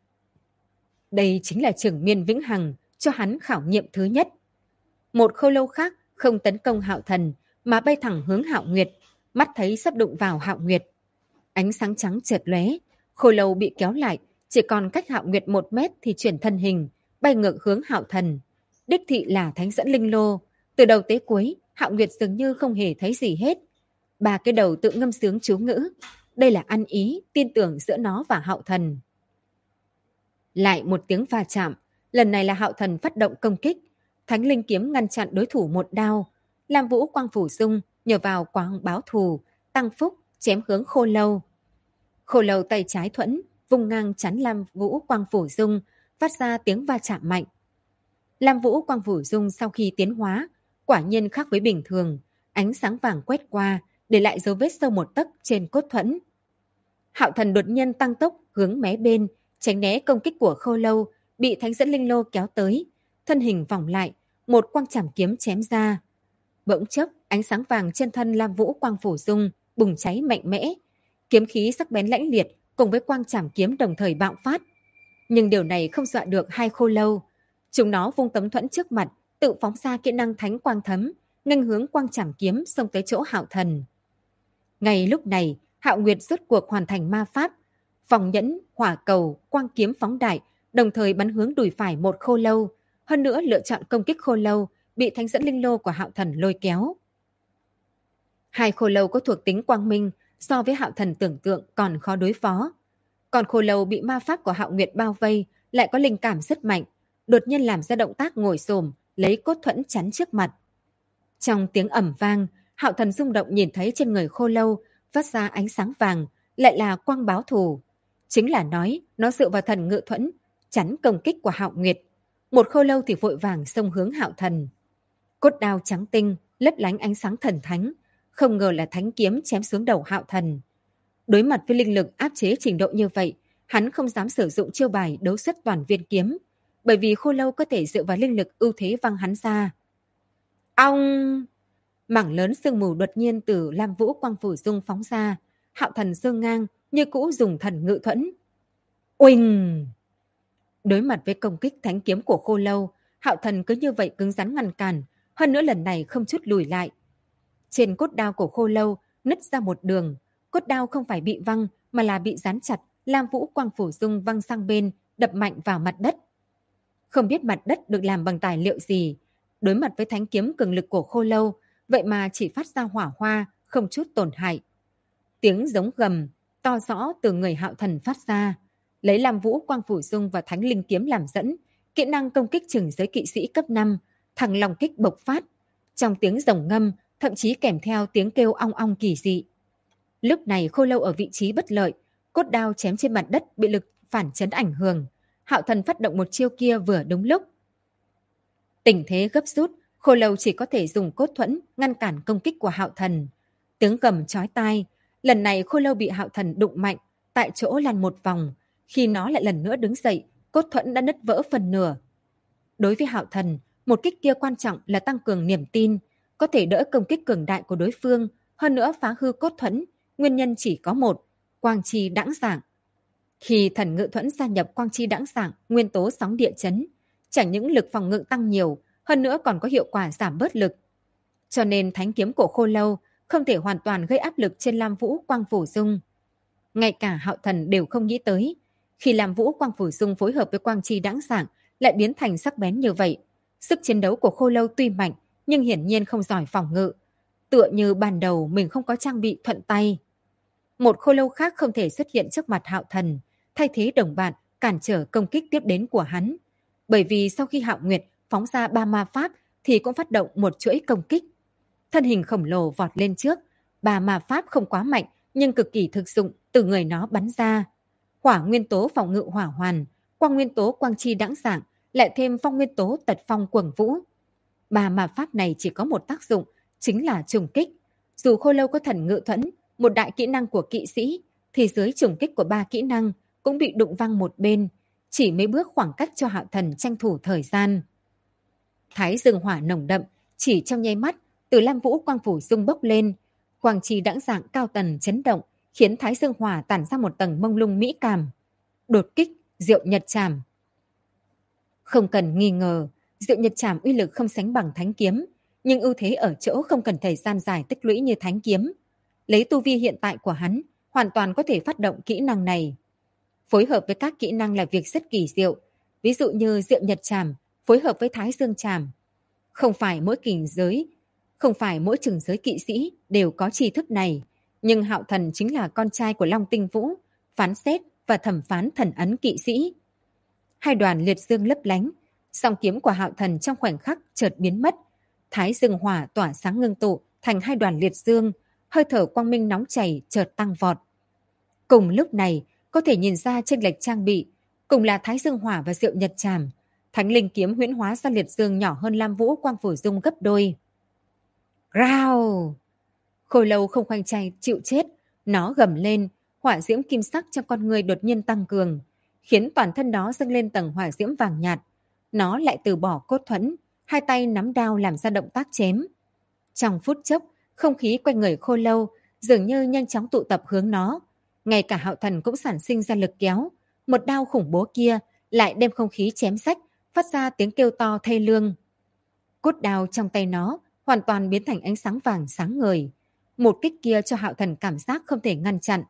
Đây chính là Trường Miên vĩnh hằng, cho hắn khảo nghiệm thứ nhất. Một Khô Lâu khác không tấn công Hạo Thần, mà bay thẳng hướng Hạo Nguyệt, mắt thấy sắp đụng vào Hạo Nguyệt. Ánh sáng trắng chợt lóe, Khô Lâu bị kéo lại, chỉ còn cách Hạo Nguyệt 1 mét thì chuyển thân hình, bay ngược hướng Hạo Thần. Đích thị là thánh dẫn linh lô, từ đầu tới cuối, Hạo Nguyệt dường như không hề thấy gì hết. 3 cái đầu tự ngâm sướng chú ngữ, đây là ăn ý, tin tưởng giữa nó và Hạo Thần. Lại một tiếng va chạm, lần này là Hạo Thần phát động công kích, Thánh Linh kiếm ngăn chặn đối thủ một đao. Lam Vũ Quang Phủ Dung nhờ vào quang báo thù, tăng phúc, chém hướng Khô Lâu. Khô Lâu tay trái thuẫn, vùng ngang chắn Lam Vũ Quang Phủ Dung, phát ra tiếng va chạm mạnh. Lam Vũ Quang Phủ Dung sau khi tiến hóa, quả nhiên khác với bình thường, ánh sáng vàng quét qua, để lại dấu vết sâu 1 tấc trên cốt thuẫn. Hạo Thần đột nhiên tăng tốc hướng mé bên, tránh né công kích của Khô Lâu, bị Thánh dẫn linh lô kéo tới, thân hình vòng lại, một quang trảm kiếm chém ra. Bỗng chốc, ánh sáng vàng trên thân Lam Vũ Quang Phủ Dung bùng cháy mạnh mẽ, kiếm khí sắc bén lãnh liệt cùng với quang trảm kiếm đồng thời bạo phát. Nhưng điều này không dọa được hai Khô Lâu. Chúng nó vung tấm thuẫn trước mặt, tự phóng ra kỹ năng thánh quang thấm, nghênh hướng quang trảm kiếm xông tới chỗ Hạo Thần. Ngay lúc này, Hạo Nguyệt rốt cuộc hoàn thành ma pháp, phòng nhẫn, hỏa cầu, quang kiếm phóng đại, đồng thời bắn hướng đùi phải một Khô Lâu, hơn nữa lựa chọn công kích Khô Lâu, bị thánh dẫn linh lô của Hạo Thần lôi kéo. Hai Khô Lâu có thuộc tính quang minh, so với Hạo Thần tưởng tượng còn khó đối phó. Còn Khô Lâu bị ma pháp của Hạo Nguyệt bao vây, lại có linh cảm rất mạnh, đột nhiên làm ra động tác ngồi xổm, lấy cốt thuẫn chắn trước mặt. Trong tiếng ầm vang, Hạo Thần rung động nhìn thấy trên người Khô Lâu phát ra ánh sáng vàng, lại là quang báo thù. Chính là nói nó dựa vào thần ngự thuẫn, chắn công kích của Hạo Nguyệt. Một Khô Lâu thì vội vàng xông hướng Hạo Thần. Cốt đao trắng tinh, lấp lánh ánh sáng thần thánh, không ngờ là thánh kiếm chém xuống đầu Hạo Thần. Đối mặt với linh lực áp chế trình độ như vậy, hắn không dám sử dụng chiêu bài đấu xuất toàn viên kiếm, bởi vì Khô Lâu có thể dựa vào linh lực ưu thế văng hắn ra. Ong! Mảng lớn sương mù đột nhiên từ Lam Vũ Quang Phủ Dung phóng ra, Hạo Thần giơ ngang, như cũ dùng thần ngự thuẫn. Uỳnh! Đối mặt với công kích thánh kiếm của Khô Lâu, Hạo Thần cứ như vậy cứng rắn ngăn cản, hơn nữa lần này không chút lùi lại. Trên cốt đao của Khô Lâu nứt ra một đường, cốt đao không phải bị văng mà là bị dán chặt, Lam Vũ Quang Phủ Dung văng sang bên, đập mạnh vào mặt đất. Không biết mặt đất được làm bằng tài liệu gì, đối mặt với thánh kiếm cường lực của Khô Lâu, vậy mà chỉ phát ra hỏa hoa, không chút tổn hại. Tiếng giống gầm to rõ từ người Hạo Thần phát ra, lấy Lam Vũ Quang Phủ Dung và Thánh Linh kiếm làm dẫn, Kỹ năng công kích chừng giới kỵ sĩ cấp 5, Thằng Long Kích bộc phát. Trong tiếng rồng ngâm, thậm chí kèm theo tiếng kêu ong ong kỳ dị. Lúc này Khô Lâu ở vị trí bất lợi, cốt đao chém trên mặt đất bị lực phản chấn ảnh hưởng. Hạo Thần phát động một chiêu kia vừa đúng lúc. Tình thế gấp rút, Khô Lâu chỉ có thể dùng cốt thuẫn ngăn cản công kích của Hạo Thần. Tiếng gầm chói tai, lần này Khô Lâu bị Hạo Thần đụng mạnh, tại chỗ lăn một vòng. Khi nó lại lần nữa đứng dậy, cốt thuẫn đã nứt vỡ phần nửa. Đối với Hạo Thần, một kích kia quan trọng là tăng cường niềm tin, có thể đỡ công kích cường đại của đối phương, hơn nữa phá hư cốt thuẫn, nguyên nhân chỉ có một, quang chi đãng giảng. Khi thần ngự thuẫn gia nhập quang chi đãng giảng, nguyên tố sóng địa chấn, chẳng những lực phòng ngự tăng nhiều, hơn nữa còn có hiệu quả giảm bớt lực. Cho nên thánh kiếm của Khô Lâu không thể hoàn toàn gây áp lực trên Lam Vũ Quang Phủ Dung. Ngay cả Hạo Thần đều không nghĩ tới, khi Lam Vũ Quang Phủ Dung phối hợp với quang chi đãng giảng lại biến thành sắc bén như vậy. Sức chiến đấu của Khô Lâu tuy mạnh, nhưng hiển nhiên không giỏi phòng ngự. Tựa như ban đầu mình không có trang bị thuận tay. Một Khô Lâu khác không thể xuất hiện trước mặt Hạo Thần, thay thế đồng bạn cản trở công kích tiếp đến của hắn. Bởi vì sau khi Hạo Nguyệt phóng ra 3 ma pháp thì cũng phát động một chuỗi công kích. Thân hình khổng lồ vọt lên trước, 3 ma pháp không quá mạnh nhưng cực kỳ thực dụng từ người nó bắn ra. Hỏa nguyên tố phòng ngự hỏa hoàn, quang nguyên tố quang chi đãng giảng, lại thêm phong nguyên tố tật phong quầng vũ. 3 ma pháp này chỉ có một tác dụng, chính là trùng kích. Dù Khô Lâu có thần ngự thuẫn, một đại kỹ năng của kỵ sĩ, thì dưới trùng kích của 3 kỹ năng cũng bị đụng văng một bên, chỉ mấy bước khoảng cách cho Hạo Thần tranh thủ thời gian. Thái dương hỏa nồng đậm, chỉ trong nháy mắt, từ Lam Vũ Quang Phủ Dung bốc lên, quang chi đãng giảng cao tần chấn động, khiến thái dương hỏa tản ra một tầng mông lung mỹ cảm. Đột kích, Diệu Nhật Trảm. Không cần nghi ngờ, Diệu Nhật Trảm uy lực không sánh bằng thánh kiếm, nhưng ưu thế ở chỗ không cần thời gian dài tích lũy như thánh kiếm. Lấy tu vi hiện tại của hắn, hoàn toàn có thể phát động kỹ năng này. Phối hợp với các kỹ năng là việc rất kỳ diệu, ví dụ như Diệu Nhật Trảm phối hợp với Thái Dương Trảm. Không phải mỗi chừng giới kỵ sĩ đều có tri thức này, nhưng Hạo Thần chính là con trai của Long Tinh Vũ, phán xét và thẩm phán thần ấn kỵ sĩ. Hai đoàn liệt dương lấp lánh, song kiếm của Hạo Thần trong khoảnh khắc chợt biến mất. Thái dương hỏa tỏa sáng ngưng tụ thành hai đoàn liệt dương, hơi thở quang minh nóng chảy chợt tăng vọt. Cùng lúc này, có thể nhìn ra chênh lệch trang bị, cùng là Thái dương hỏa và Diệu Nhật Trảm, Thánh Linh kiếm huyễn hóa ra liệt dương nhỏ hơn Lam Vũ Quang Phủ Dung gấp đôi. Rao! Khô Lâu không khoanh tay chịu chết, nó gầm lên, hỏa diễm kim sắc trong con người đột nhiên tăng cường, khiến toàn thân nó dâng lên tầng hỏa diễm vàng nhạt. Nó lại từ bỏ cốt thuẫn, hai tay nắm đao làm ra động tác chém. Trong phút chốc, không khí quanh người Khô Lâu dường như nhanh chóng tụ tập hướng nó. Ngay cả Hạo Thần cũng sản sinh ra lực kéo. Một đao khủng bố kia lại đem không khí chém rách, phát ra tiếng kêu to thê lương. Cốt đao trong tay nó hoàn toàn biến thành ánh sáng vàng sáng ngời. Một kích kia cho Hạo Thần cảm giác không thể ngăn chặn.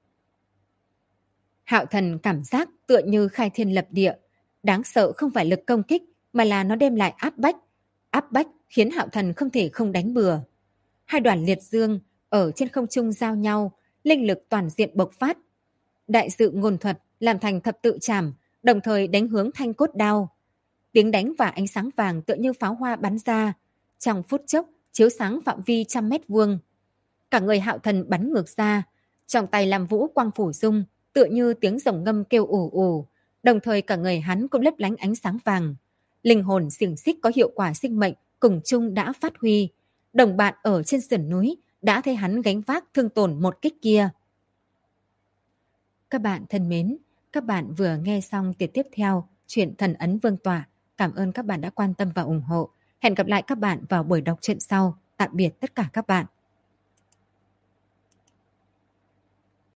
Hạo Thần cảm giác tựa như khai thiên lập địa. Đáng sợ không phải lực công kích, mà là nó đem lại áp bách. Áp bách khiến Hạo Thần không thể không đánh bừa. Hai đoàn liệt dương ở trên không trung giao nhau, linh lực toàn diện bộc phát. Đại dự ngôn thuật làm thành thập tự trảm, đồng thời đánh hướng thanh cốt đao. Tiếng đánh và ánh sáng vàng tựa như pháo hoa bắn ra, trong phút chốc chiếu sáng phạm vi 100 mét vuông. Cả người Hạo Thần bắn ngược ra, trong tay Lam Vũ Quang Phủ Dung tựa như tiếng rồng ngâm kêu ù ù, đồng thời cả người hắn cũng lấp lánh ánh sáng vàng. Linh hồn xiềng xích có hiệu quả sinh mệnh cùng chung đã phát huy. Đồng bạn ở trên sườn núi đã thấy hắn gánh vác thương tổn một kích kia. Các bạn thân mến, các bạn vừa nghe xong tiết tiếp theo truyện Thần Ấn Vương Tỏa. Cảm ơn các bạn đã quan tâm và ủng hộ. Hẹn gặp lại các bạn vào buổi đọc truyện sau. Tạm biệt tất cả các bạn.